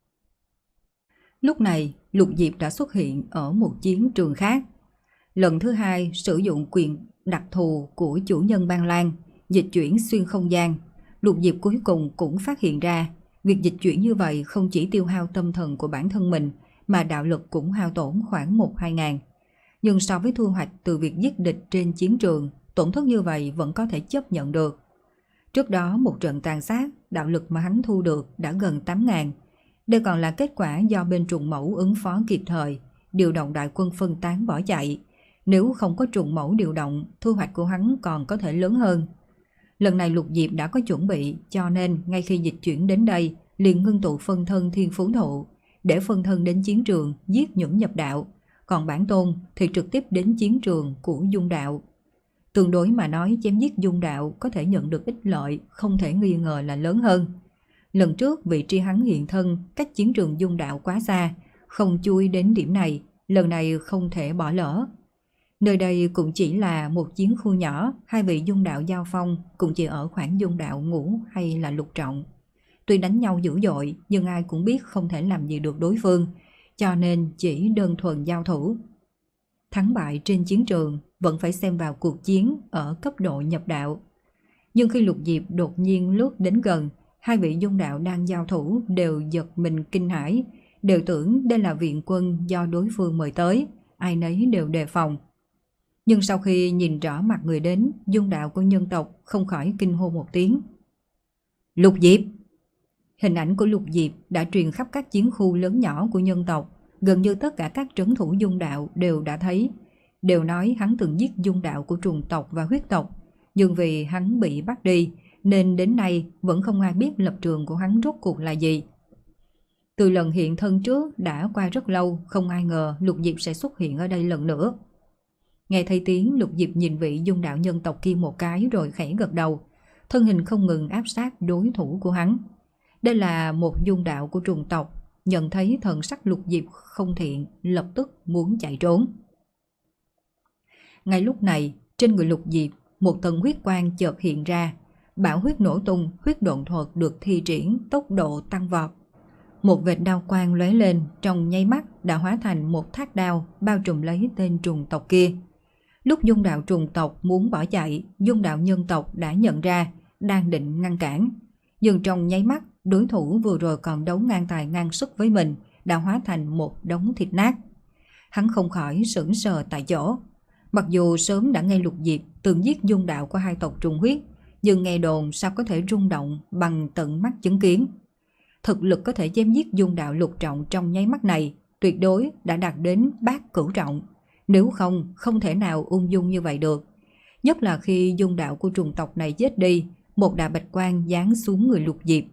Lúc này Lục Diệp đã xuất hiện ở một chiến trường khác. Lần thứ hai sử dụng quyền đặc thù của chủ nhân bang lang, dịch chuyển xuyên không gian. Lục Diệp cuối cùng cũng phát hiện ra, việc dịch chuyển như vậy không chỉ tiêu hao tâm thần của bản thân mình, mà đạo lực cũng hao tổn khoảng một hai ngàn. Nhưng so với thu hoạch từ việc giết địch trên chiến trường, tổn thất như vậy vẫn có thể chấp nhận được. Trước đó một trận tàn sát, đạo lực mà hắn thu được đã gần tám ngàn. Đây còn là kết quả do bên trùng mẫu ứng phó kịp thời, điều động đại quân phân tán bỏ chạy. Nếu không có trùng mẫu điều động, thu hoạch của hắn còn có thể lớn hơn. Lần này Lục Diệp đã có chuẩn bị, cho nên ngay khi dịch chuyển đến đây, liền ngưng tụ phân thân thiên phú thụ, để phân thân đến chiến trường giết những nhập đạo, còn bản tôn thì trực tiếp đến chiến trường của dung đạo. Tương đối mà nói, chém giết dung đạo có thể nhận được ích lợi, không thể nghi ngờ là lớn hơn. Lần trước vị trí hắn hiện thân cách chiến trường dung đạo quá xa, không chui đến điểm này, lần này không thể bỏ lỡ. Nơi đây cũng chỉ là một chiến khu nhỏ, hai vị dung đạo giao phong cũng chỉ ở khoảng dung đạo ngũ hay là lục trọng. Tuy đánh nhau dữ dội nhưng ai cũng biết không thể làm gì được đối phương, cho nên chỉ đơn thuần giao thủ. Thắng bại trên chiến trường vẫn phải xem vào cuộc chiến ở cấp độ nhập đạo. Nhưng khi Lục Diệp đột nhiên lướt đến gần, hai vị dung đạo đang giao thủ đều giật mình kinh hãi, đều tưởng đây là viện quân do đối phương mời tới, ai nấy đều đề phòng. Nhưng sau khi nhìn rõ mặt người đến, dung đạo của nhân tộc không khỏi kinh hô một tiếng. Lục Diệp! Hình ảnh của Lục Diệp đã truyền khắp các chiến khu lớn nhỏ của nhân tộc, gần như tất cả các trấn thủ dung đạo đều đã thấy, đều nói hắn từng giết dung đạo của trùng tộc và huyết tộc, nhưng vì hắn bị bắt đi nên đến nay vẫn không ai biết lập trường của hắn rốt cuộc là gì. Từ lần hiện thân trước đã qua rất lâu, không ai ngờ Lục Diệp sẽ xuất hiện ở đây lần nữa. Nghe thấy tiếng, Lục Diệp nhìn vị dung đạo nhân tộc kia một cái rồi khẽ gật đầu, thân hình không ngừng áp sát đối thủ của hắn. Đây là một dung đạo của trùng tộc, nhận thấy thần sắc Lục Diệp không thiện, lập tức muốn chạy trốn. Ngay lúc này, trên người Lục Diệp, một tầng huyết quang chợt hiện ra, bão huyết nổ tung, huyết độn thuật được thi triển, tốc độ tăng vọt. Một vệt đao quang lóe lên, trong nháy mắt đã hóa thành một thác đao bao trùm lấy tên trùng tộc kia. Lúc dung đạo trùng tộc muốn bỏ chạy, dung đạo nhân tộc đã nhận ra, đang định ngăn cản. Nhưng trong nháy mắt, đối thủ vừa rồi còn đấu ngang tài ngang sức với mình đã hóa thành một đống thịt nát. Hắn không khỏi sững sờ tại chỗ. Mặc dù sớm đã nghe Lục Diệp từng giết dung đạo của hai tộc trùng huyết, nhưng nghe đồn sao có thể rung động bằng tận mắt chứng kiến. Thực lực có thể chém giết dung đạo lục trọng trong nháy mắt này tuyệt đối đã đạt đến bát cửu trọng. Nếu không, không thể nào ung dung như vậy được. Nhất là khi dung đạo của trùng tộc này chết đi, một đạo bạch quang giáng xuống người Lục Diệp.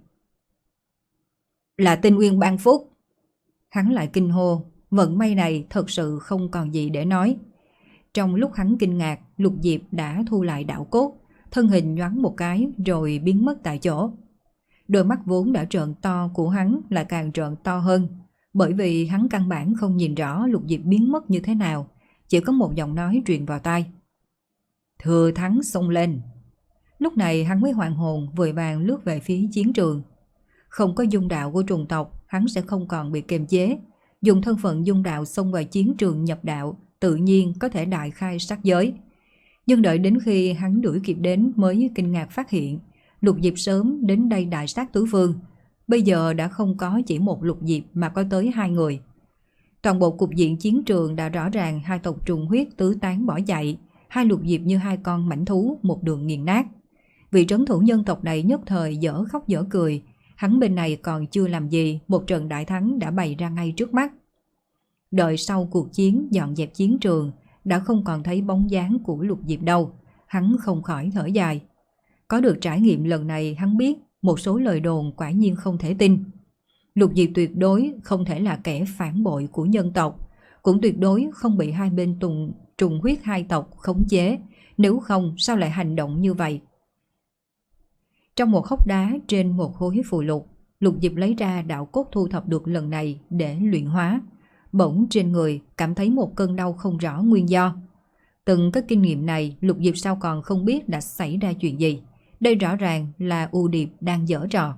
Là Tinh Nguyên ban phúc! Hắn lại kinh hô, vận may này thật sự không còn gì để nói. Trong lúc hắn kinh ngạc, Lục Diệp đã thu lại đạo cốt, thân hình nhoáng một cái rồi biến mất tại chỗ. Đôi mắt vốn đã trợn to của hắn lại càng trợn to hơn, bởi vì hắn căn bản không nhìn rõ Lục Diệp biến mất như thế nào, chỉ có một giọng nói truyền vào tai. Thừa thắng xông lên! Lúc này hắn mới hoàn hồn, vội vàng lướt về phía chiến trường. Không có dung đạo của trùng tộc, hắn sẽ không còn bị kiềm chế. Dùng thân phận dung đạo xông vào chiến trường nhập đạo, tự nhiên có thể đại khai sát giới. Nhưng đợi đến khi hắn đuổi kịp đến mới kinh ngạc phát hiện, Lục Diệp sớm đến đây đại sát tứ phương. Bây giờ đã không có chỉ một Lục Diệp mà có tới hai người. Toàn bộ cục diện chiến trường đã rõ ràng, hai tộc trùng huyết tứ tán bỏ chạy, hai Lục Diệp như hai con mãnh thú một đường nghiền nát. Vị trấn thủ nhân tộc này nhất thời dở khóc dở cười, hắn bên này còn chưa làm gì, một trận đại thắng đã bày ra ngay trước mắt. Đợi sau cuộc chiến dọn dẹp chiến trường, đã không còn thấy bóng dáng của Lục Diệp đâu, hắn không khỏi thở dài. Có được trải nghiệm lần này, hắn biết một số lời đồn quả nhiên không thể tin. Lục Diệp tuyệt đối không thể là kẻ phản bội của nhân tộc, cũng tuyệt đối không bị hai bên tùng, trùng huyết hai tộc khống chế, nếu không sao lại hành động như vậy. Trong một hốc đá trên một khối phù lục, Lục Diệp lấy ra đạo cốt thu thập được lần này để luyện hóa. Bỗng trên người cảm thấy một cơn đau không rõ nguyên do. Từng cái kinh nghiệm này, Lục Diệp sao còn không biết đã xảy ra chuyện gì. Đây rõ ràng là U Điệp đang giở trò.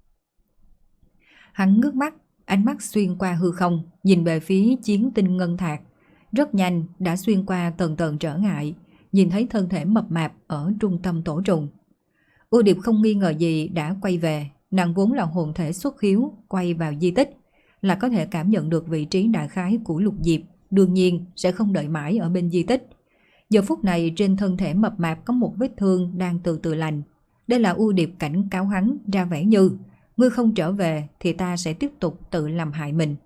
Hắn ngước mắt, ánh mắt xuyên qua hư không, nhìn về phía chiến tinh ngân thạc. Rất nhanh đã xuyên qua tầng tầng trở ngại, nhìn thấy thân thể mập mạp ở trung tâm tổ trùng. U Điệp không nghi ngờ gì đã quay về, nàng vốn là hồn thể xuất khiếu, quay vào di tích là có thể cảm nhận được vị trí đại khái của Lục Diệp, đương nhiên sẽ không đợi mãi ở bên di tích. Giờ phút này trên thân thể mập mạp có một vết thương đang từ từ lành. Đây là U Điệp cảnh cáo hắn, ra vẻ như ngươi không trở về thì ta sẽ tiếp tục tự làm hại mình.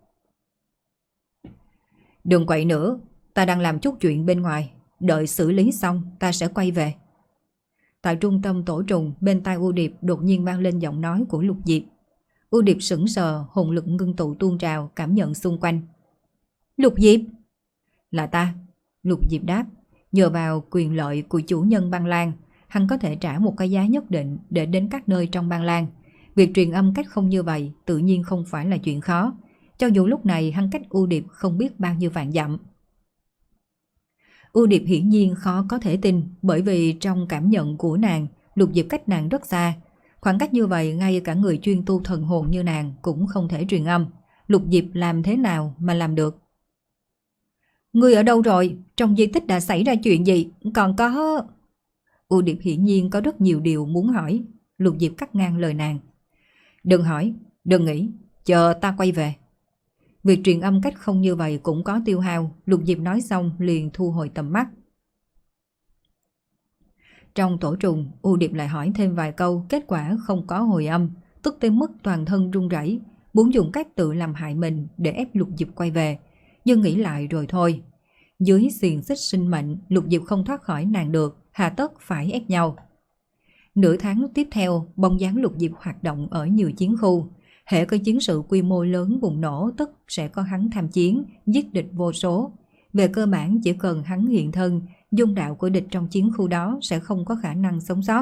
Đừng quậy nữa, ta đang làm chút chuyện bên ngoài, đợi xử lý xong ta sẽ quay về. Tại trung tâm tổ trùng, bên tai U Điệp đột nhiên vang lên giọng nói của Lục Diệp. U Điệp sững sờ, hồn lực ngưng tụ tuôn trào, cảm nhận xung quanh. Lục Diệp! Là ta. Lục Diệp đáp, nhờ vào quyền lợi của chủ nhân băng lan, hắn có thể trả một cái giá nhất định để đến các nơi trong băng lan. Việc truyền âm cách không như vậy tự nhiên không phải là chuyện khó, cho dù lúc này hắn cách U Điệp không biết bao nhiêu vạn dặm. U Điệp hiển nhiên khó có thể tin, bởi vì trong cảm nhận của nàng, Lục Diệp cách nàng rất xa. Khoảng cách như vậy ngay cả người chuyên tu thần hồn như nàng cũng không thể truyền âm. Lục Diệp làm thế nào mà làm được? Ngươi ở đâu rồi? Trong di tích đã xảy ra chuyện gì? Còn có... U Điệp hiển nhiên có rất nhiều điều muốn hỏi. Lục Diệp cắt ngang lời nàng. Đừng hỏi, đừng nghĩ, chờ ta quay về. Việc truyền âm cách không như vậy cũng có tiêu hao. Lục Diệp nói xong liền thu hồi tầm mắt. Trong tổ trùng, U Điệp lại hỏi thêm vài câu, kết quả không có hồi âm, tức tới mức toàn thân run rẩy, muốn dùng cách tự làm hại mình để ép Lục Diệp quay về, nhưng nghĩ lại rồi thôi. Dưới xiềng xích sinh mệnh, Lục Diệp không thoát khỏi nàng được, hà tất phải ép nhau. Nửa tháng tiếp theo, bóng dáng Lục Diệp hoạt động ở nhiều chiến khu. Hễ có chiến sự quy mô lớn bùng nổ tức sẽ có hắn tham chiến, giết địch vô số. Về cơ bản chỉ cần hắn hiện thân, dung đạo của địch trong chiến khu đó sẽ không có khả năng sống sót.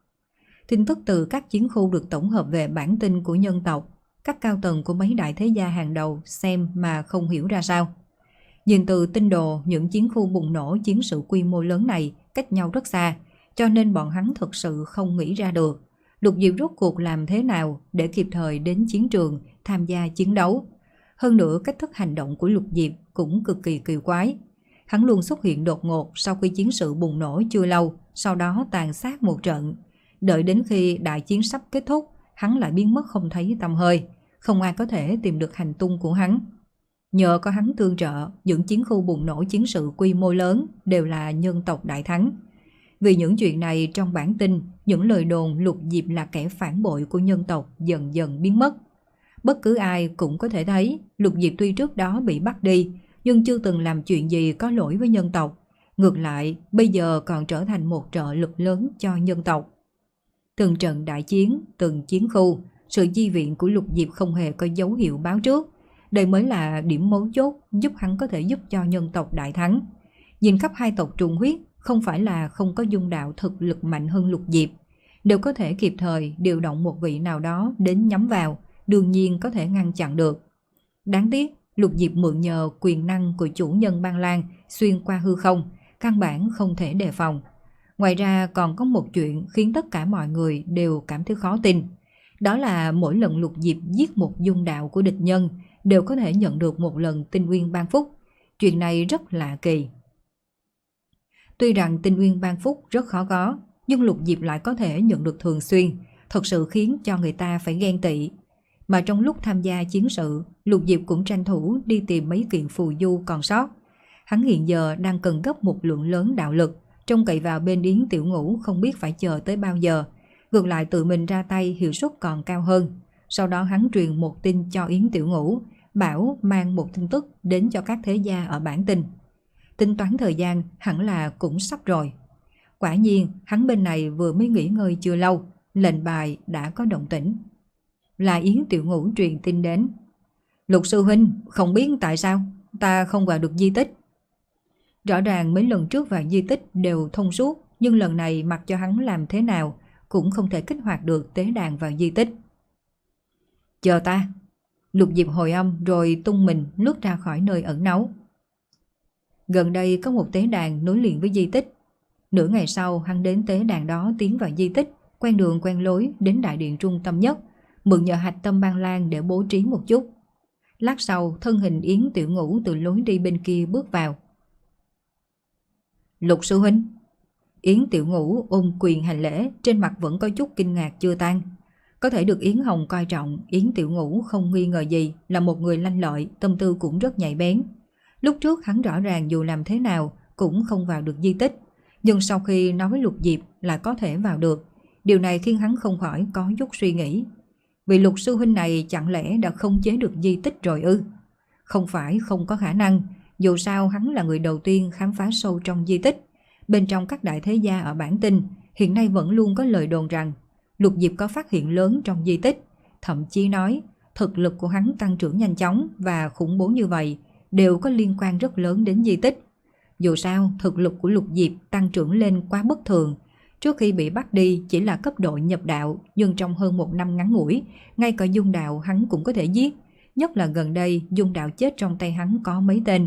Tin tức từ các chiến khu được tổng hợp về bản tin của nhân tộc. Các cao tầng của mấy đại thế gia hàng đầu xem mà không hiểu ra sao. Nhìn từ tinh đồ, những chiến khu bùng nổ chiến sự quy mô lớn này cách nhau rất xa, cho nên bọn hắn thực sự không nghĩ ra được Lục Diệp rốt cuộc làm thế nào để kịp thời đến chiến trường tham gia chiến đấu. Hơn nữa cách thức hành động của Lục Diệp cũng cực kỳ kỳ quái. Hắn luôn xuất hiện đột ngột sau khi chiến sự bùng nổ chưa lâu, sau đó tàn sát một trận. Đợi đến khi đại chiến sắp kết thúc, hắn lại biến mất không thấy tăm hơi, không ai có thể tìm được hành tung của hắn. Nhờ có hắn tương trợ, những chiến khu bùng nổ chiến sự quy mô lớn đều là nhân tộc đại thắng. Vì những chuyện này trong bản tin, những lời đồn Lục Diệp là kẻ phản bội của nhân tộc dần dần biến mất. Bất cứ ai cũng có thể thấy Lục Diệp tuy trước đó bị bắt đi, nhưng chưa từng làm chuyện gì có lỗi với nhân tộc. Ngược lại, bây giờ còn trở thành một trợ lực lớn cho nhân tộc. Từng trận đại chiến, từng chiến khu, sự chi viện của Lục Diệp không hề có dấu hiệu báo trước. Đây mới là điểm mấu chốt giúp hắn có thể giúp cho nhân tộc đại thắng. Nhìn khắp hai tộc trùng huyết, không phải là không có dung đạo thực lực mạnh hơn Lục Diệp, đều có thể kịp thời điều động một vị nào đó đến nhắm vào, đương nhiên có thể ngăn chặn được. Đáng tiếc, Lục Diệp mượn nhờ quyền năng của chủ nhân Ban Lan xuyên qua hư không, căn bản không thể đề phòng. Ngoài ra còn có một chuyện khiến tất cả mọi người đều cảm thấy khó tin. Đó là mỗi lần Lục Diệp giết một dung đạo của địch nhân, đều có thể nhận được một lần tinh nguyên ban phúc. Chuyện này rất lạ kỳ. Tuy rằng tinh nguyên ban phúc rất khó có, nhưng Lục Diệp lại có thể nhận được thường xuyên, thật sự khiến cho người ta phải ghen tị. Mà trong lúc tham gia chiến sự, Lục Diệp cũng tranh thủ đi tìm mấy kiện phù du còn sót. Hắn hiện giờ đang cần gấp một lượng lớn đạo lực, trông cậy vào bên Yến Tiểu Ngũ không biết phải chờ tới bao giờ. Ngược lại tự mình ra tay hiệu suất còn cao hơn. Sau đó hắn truyền một tin cho Yến Tiểu Ngũ, bảo mang một tin tức đến cho các thế gia ở bản tin. Tính toán thời gian hẳn là cũng sắp rồi. Quả nhiên hắn bên này vừa mới nghỉ ngơi chưa lâu, lệnh bài đã có động tĩnh. Là Yến Tiểu Ngũ truyền tin đến. Lục sư huynh, không biết tại sao ta không vào được di tích. Rõ ràng mấy lần trước vào di tích đều thông suốt, nhưng lần này mặc cho hắn làm thế nào cũng không thể kích hoạt được tế đàn vào di tích. Chờ ta. Lục Diệp hồi âm rồi tung mình lướt ra khỏi nơi ẩn náu. Gần đây có một tế đàn nối liền với di tích. Nửa ngày sau hắn đến tế đàn đó tiến vào di tích, quen đường quen lối đến đại điện trung tâm nhất, mượn nhờ hạch tâm Ban Lan để bố trí một chút. Lát sau thân hình Yến Tiểu Ngũ từ lối đi bên kia bước vào. Lục sư huynh. Yến Tiểu Ngũ ôm quyền hành lễ, trên mặt vẫn có chút kinh ngạc chưa tan. Có thể được Yến Hồng coi trọng, Yến Tiểu Ngũ không nghi ngờ gì là một người lanh lợi, tâm tư cũng rất nhạy bén. Lúc trước hắn rõ ràng dù làm thế nào cũng không vào được di tích, nhưng sau khi nói với Lục Diệp là có thể vào được. Điều này khiến hắn không khỏi có chút suy nghĩ. Vì Lục sư huynh này chẳng lẽ đã không chế được di tích rồi ư? Không phải không có khả năng, dù sao hắn là người đầu tiên khám phá sâu trong di tích. Bên trong các đại thế gia ở bản tin, hiện nay vẫn luôn có lời đồn rằng Lục Diệp có phát hiện lớn trong di tích, thậm chí nói thực lực của hắn tăng trưởng nhanh chóng và khủng bố như vậy đều có liên quan rất lớn đến di tích. Dù sao, thực lực của Lục Diệp tăng trưởng lên quá bất thường. Trước khi bị bắt đi chỉ là cấp độ nhập đạo, nhưng trong hơn một năm ngắn ngủi, ngay cả dung đạo hắn cũng có thể giết. Nhất là gần đây, dung đạo chết trong tay hắn có mấy tên.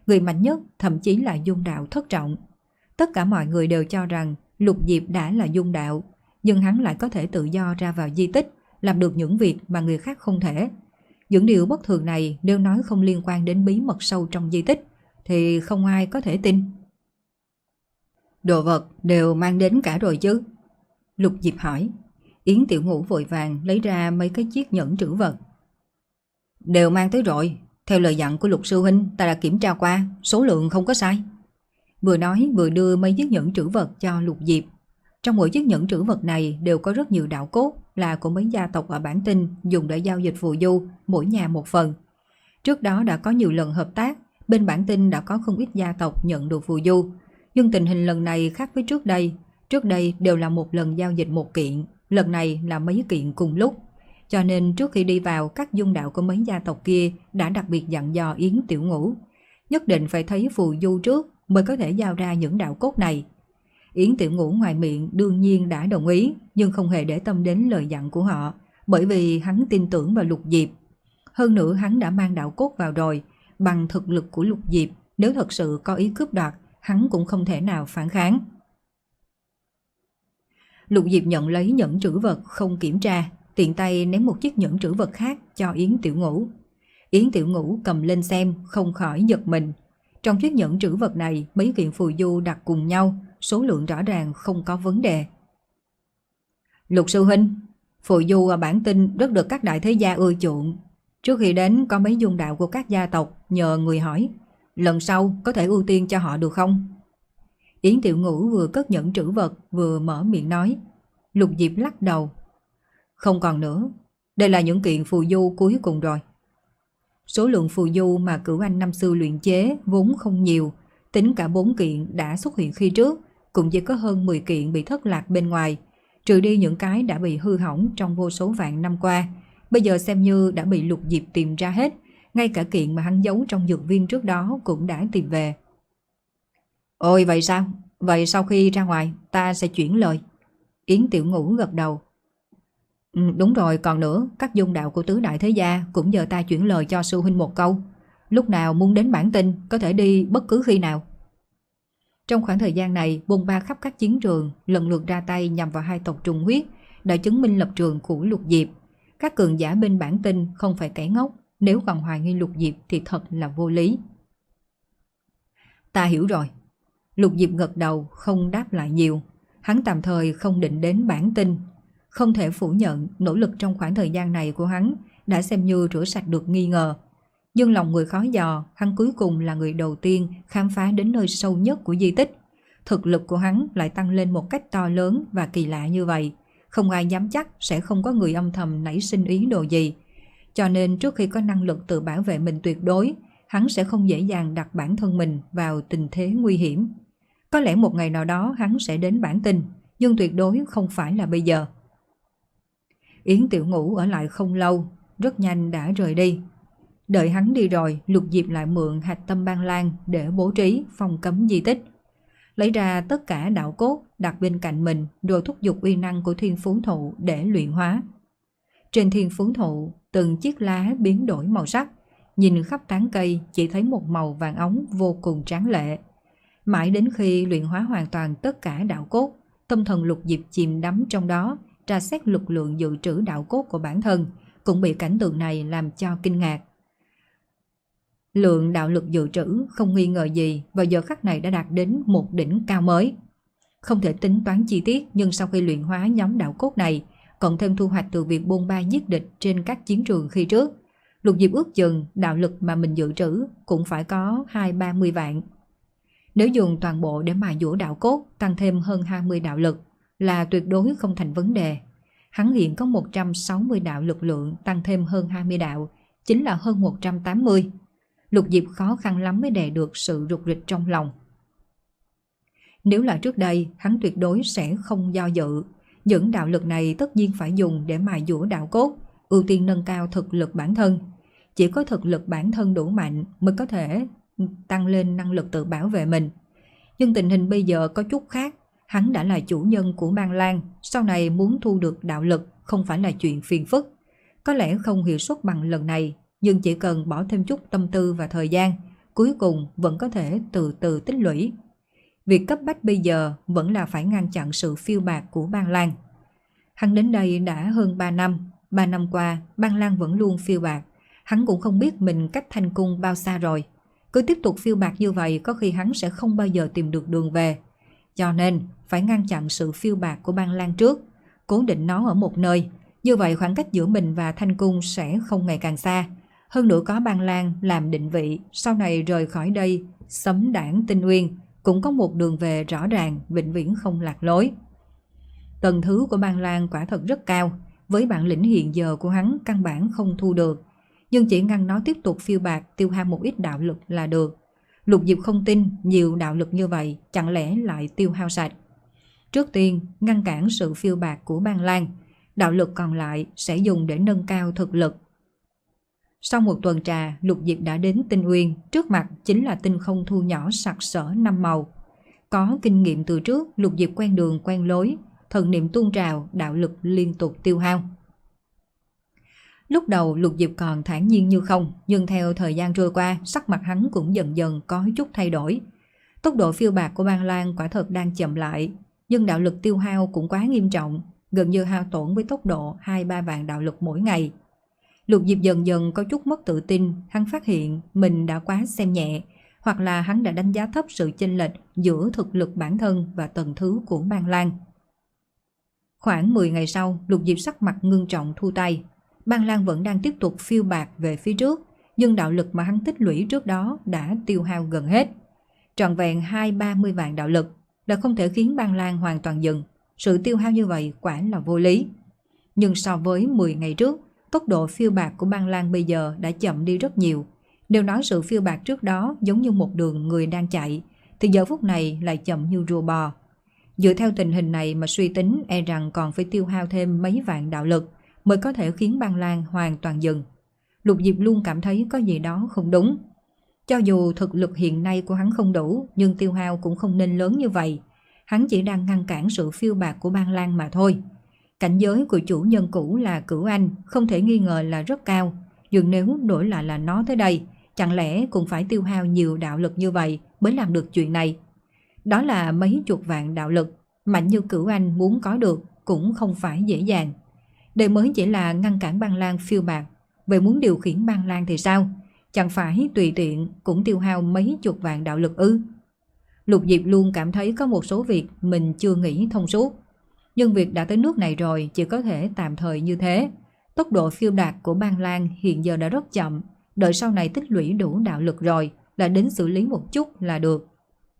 người mạnh nhất thậm chí là dung đạo thất trọng. Tất cả mọi người đều cho rằng Lục Diệp đã là dung đạo, nhưng hắn lại có thể tự do ra vào di tích, làm được những việc mà người khác không thể. Những điều bất thường này nếu nói không liên quan đến bí mật sâu trong di tích thì không ai có thể tin. Đồ vật đều mang đến cả rồi chứ? Lục Diệp hỏi. Yến Tiểu Ngũ vội vàng lấy ra mấy cái chiếc nhẫn trữ vật. Đều mang tới rồi, theo lời dặn của Lục sư huynh ta đã kiểm tra qua, số lượng không có sai. Vừa nói vừa đưa mấy chiếc nhẫn trữ vật cho Lục Diệp. Trong mỗi chiếc nhẫn trữ vật này đều có rất nhiều đạo cốt là của mấy gia tộc ở Bản Tinh dùng để giao dịch phù du, mỗi nhà một phần. Trước đó đã có nhiều lần hợp tác, bên Bản Tinh đã có không ít gia tộc nhận được phù du. Nhưng tình hình lần này khác với trước đây. Trước đây đều là một lần giao dịch một kiện, lần này là mấy kiện cùng lúc. Cho nên trước khi đi vào, các dung đạo của mấy gia tộc kia đã đặc biệt dặn dò Yến Tiểu Ngũ nhất định phải thấy phù du trước mới có thể giao ra những đạo cốt này. Yến Tiểu Ngũ ngoài miệng đương nhiên đã đồng ý, nhưng không hề để tâm đến lời dặn của họ, bởi vì hắn tin tưởng vào Lục Diệp. Hơn nữa hắn đã mang đạo cốt vào rồi, bằng thực lực của Lục Diệp, nếu thật sự có ý cướp đoạt, hắn cũng không thể nào phản kháng. Lục Diệp nhận lấy nhẫn trữ vật không kiểm tra, tiện tay ném một chiếc nhẫn trữ vật khác cho Yến Tiểu Ngũ. Yến Tiểu Ngũ cầm lên xem, không khỏi giật mình. Trong chiếc nhẫn trữ vật này, mấy kiện phù du đặt cùng nhau, số lượng rõ ràng không có vấn đề. Lục sư huynh, phù du ở Bản Tinh rất được các đại thế gia ưa chuộng. Trước khi đến có mấy dung đạo của các gia tộc nhờ người hỏi, lần sau có thể ưu tiên cho họ được không? Yến Tiểu Ngũ vừa cất nhẫn trữ vật vừa mở miệng nói. Lục Diệp lắc đầu. Không còn nữa, đây là những kiện phù du cuối cùng rồi. Số lượng phù du mà Cửu Anh năm xưa luyện chế vốn không nhiều, tính cả bốn kiện đã xuất hiện khi trước, cũng chỉ có hơn mười kiện bị thất lạc bên ngoài, trừ đi những cái đã bị hư hỏng trong vô số vạn năm qua. Bây giờ xem như đã bị Lục Diệp tìm ra hết, ngay cả kiện mà hắn giấu trong dược viên trước đó cũng đã tìm về. Ôi vậy sao? Vậy sau khi ra ngoài ta sẽ chuyển lời. Yến Tiểu Ngũ gật đầu. Ừ, đúng rồi, còn nữa, các dung đạo của tứ đại thế gia cũng nhờ ta chuyển lời cho sư huynh một câu. Lúc nào muốn đến Bản Tinh có thể đi bất cứ khi nào. Trong khoảng thời gian này, bôn ba khắp các chiến trường, lần lượt ra tay nhằm vào hai tộc trùng huyết, đã chứng minh lập trường của Lục Diệp. Các cường giả bên Bản Tinh không phải kẻ ngốc, nếu còn hoài nghi Lục Diệp thì thật là vô lý. Ta hiểu rồi. Lục Diệp gật đầu, không đáp lại nhiều. Hắn tạm thời không định đến Bản Tinh. Không thể phủ nhận nỗ lực trong khoảng thời gian này của hắn đã xem như rửa sạch được nghi ngờ. Nhưng lòng người khó dò, hắn cuối cùng là người đầu tiên khám phá đến nơi sâu nhất của di tích. Thực lực của hắn lại tăng lên một cách to lớn và kỳ lạ như vậy. Không ai dám chắc sẽ không có người âm thầm nảy sinh ý đồ gì. Cho nên trước khi có năng lực tự bảo vệ mình tuyệt đối, hắn sẽ không dễ dàng đặt bản thân mình vào tình thế nguy hiểm. Có lẽ một ngày nào đó hắn sẽ đến Bản Tinh, nhưng tuyệt đối không phải là bây giờ. Yến Tiểu Ngũ ở lại không lâu, rất nhanh đã rời đi. Đợi hắn đi rồi, Lục Diệp lại mượn hạch tâm ban lan để bố trí phòng cấm di tích. Lấy ra tất cả đạo cốt đặt bên cạnh mình, rồi thúc giục uy năng của thiên phú thụ để luyện hóa. Trên thiên phú thụ, từng chiếc lá biến đổi màu sắc, nhìn khắp tán cây chỉ thấy một màu vàng óng vô cùng tráng lệ. Mãi đến khi luyện hóa hoàn toàn tất cả đạo cốt, tâm thần Lục Diệp chìm đắm trong đó, tra xét lực lượng dự trữ đạo cốt của bản thân, cũng bị cảnh tượng này làm cho kinh ngạc. Lượng đạo lực dự trữ không nghi ngờ gì vào giờ khắc này đã đạt đến một đỉnh cao mới. Không thể tính toán chi tiết, nhưng sau khi luyện hóa nhóm đạo cốt này, cộng thêm thu hoạch từ việc bôn ba giết địch trên các chiến trường khi trước, Lục Diệp ước chừng đạo lực mà mình dự trữ cũng phải có hai ba mươi vạn. Nếu dùng toàn bộ để mài dũa đạo cốt tăng thêm hơn hai mươi đạo lực là tuyệt đối không thành vấn đề. Hắn hiện có một trăm sáu mươi đạo lực lượng, tăng thêm hơn hai mươi đạo, chính là hơn một trăm tám mươi. Lục Diệp khó khăn lắm mới đè được sự rục rịch trong lòng. Nếu là trước đây, hắn tuyệt đối sẽ không do dự. Những đạo lực này tất nhiên phải dùng để mài dũa đạo cốt, ưu tiên nâng cao thực lực bản thân. Chỉ có thực lực bản thân đủ mạnh mới có thể tăng lên năng lực tự bảo vệ mình. Nhưng tình hình bây giờ có chút khác. Hắn đã là chủ nhân của Ban Lan, sau này muốn thu được đạo lực không phải là chuyện phiền phức. Có lẽ không hiệu suất bằng lần này, nhưng chỉ cần bỏ thêm chút tâm tư và thời gian, cuối cùng vẫn có thể từ từ tích lũy. Việc cấp bách bây giờ vẫn là phải ngăn chặn sự phiêu bạt của Ban Lang. Hắn đến đây đã hơn ba năm, ba năm qua Ban Lang vẫn luôn phiêu bạt. Hắn cũng không biết mình cách Thanh Cung bao xa rồi. Cứ tiếp tục phiêu bạt như vậy có khi hắn sẽ không bao giờ tìm được đường về. Cho nên phải ngăn chặn sự phiêu bạt của Ban Lang trước, cố định nó ở một nơi. Như vậy khoảng cách giữa mình và Thanh Cung sẽ không ngày càng xa. Hơn nữa có Ban Lang làm định vị, sau này rời khỏi đây, xấm đảng Tinh Uyên, cũng có một đường về rõ ràng, vĩnh viễn không lạc lối. Tầng thứ của Ban Lang quả thật rất cao, với bản lĩnh hiện giờ của hắn căn bản không thu được. Nhưng chỉ ngăn nó tiếp tục phiêu bạt, tiêu hao một ít đạo lực là được. Lục Diệp không tin nhiều đạo lực như vậy chẳng lẽ lại tiêu hao sạch. Trước tiên ngăn cản sự phiêu bạt của Ban Lang, đạo lực còn lại sẽ dùng để nâng cao thực lực. Sau một tuần trà, Lục Diệp đã đến Tinh Uyên, trước mặt chính là tinh không thu nhỏ sặc sỡ năm màu. Có kinh nghiệm từ trước, Lục Diệp quen đường quen lối, thần niệm tuôn trào, đạo lực liên tục tiêu hao. Lúc đầu Lục Diệp còn thản nhiên như không, nhưng theo thời gian trôi qua, sắc mặt hắn cũng dần dần có chút thay đổi. Tốc độ phiêu bạt của Ban Lang quả thật đang chậm lại, nhưng đạo lực tiêu hao cũng quá nghiêm trọng, gần như hao tổn với tốc độ hai ba vạn đạo lực mỗi ngày. Lục Diệp dần dần có chút mất tự tin, hắn phát hiện mình đã quá xem nhẹ, hoặc là hắn đã đánh giá thấp sự chênh lệch giữa thực lực bản thân và tầng thứ của Ban Lang. Khoảng mười ngày sau, Lục Diệp sắc mặt ngưng trọng thu tay. Ban Lang vẫn đang tiếp tục phiêu bạt về phía trước, nhưng đạo lực mà hắn tích lũy trước đó đã tiêu hao gần hết. Trọn vẹn hai ba mươi vạn đạo lực đã không thể khiến Ban Lang hoàn toàn dừng. Sự tiêu hao như vậy quả là vô lý. Nhưng so với mười ngày trước, tốc độ phiêu bạt của Ban Lang bây giờ đã chậm đi rất nhiều. Nếu nói sự phiêu bạt trước đó giống như một đường người đang chạy, thì giờ phút này lại chậm như rùa bò. Dựa theo tình hình này mà suy tính, e rằng còn phải tiêu hao thêm mấy vạn đạo lực mới có thể khiến Ban Lang hoàn toàn dừng. Lục Diệp luôn cảm thấy có gì đó không đúng. Cho dù thực lực hiện nay của hắn không đủ, nhưng tiêu hao cũng không nên lớn như vậy. Hắn chỉ đang ngăn cản sự phiêu bạt của Ban Lang mà thôi. Cảnh giới của chủ nhân cũ là Cửu Anh không thể nghi ngờ là rất cao, nhưng nếu đổi lại là nó tới đây, chẳng lẽ cũng phải tiêu hao nhiều đạo lực như vậy mới làm được chuyện này? Đó là mấy chục vạn đạo lực, mạnh như Cửu Anh muốn có được cũng không phải dễ dàng. Đây mới chỉ là ngăn cản Ban Lang phiêu bạt, vậy muốn điều khiển Ban Lang thì sao? Chẳng phải tùy tiện cũng tiêu hao mấy chục vạn đạo lực ư? Lục Diệp luôn cảm thấy có một số việc mình chưa nghĩ thông suốt. Nhưng việc đã tới nước này rồi chỉ có thể tạm thời như thế. Tốc độ phiêu đạt của Ban Lang hiện giờ đã rất chậm, đợi sau này tích lũy đủ đạo lực rồi là đến xử lý một chút là được.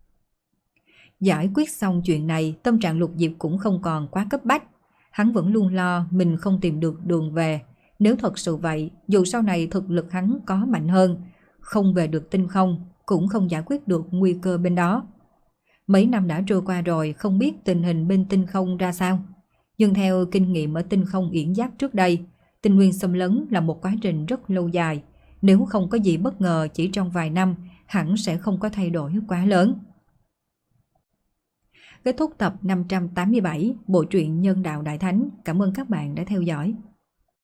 Giải quyết xong chuyện này, tâm trạng Lục Diệp cũng không còn quá cấp bách. Hắn vẫn luôn lo mình không tìm được đường về. Nếu thật sự vậy, dù sau này thực lực hắn có mạnh hơn, không về được tinh không, cũng không giải quyết được nguy cơ bên đó. Mấy năm đã trôi qua rồi, không biết tình hình bên tinh không ra sao. Nhưng theo kinh nghiệm ở tinh không yển giáp trước đây, tinh nguyên xâm lấn là một quá trình rất lâu dài. Nếu không có gì bất ngờ chỉ trong vài năm, hẳn sẽ không có thay đổi quá lớn. Kết thúc tập năm trăm tám mươi bảy Bộ truyện Nhân Đạo Đại Thánh. Cảm ơn các bạn đã theo dõi.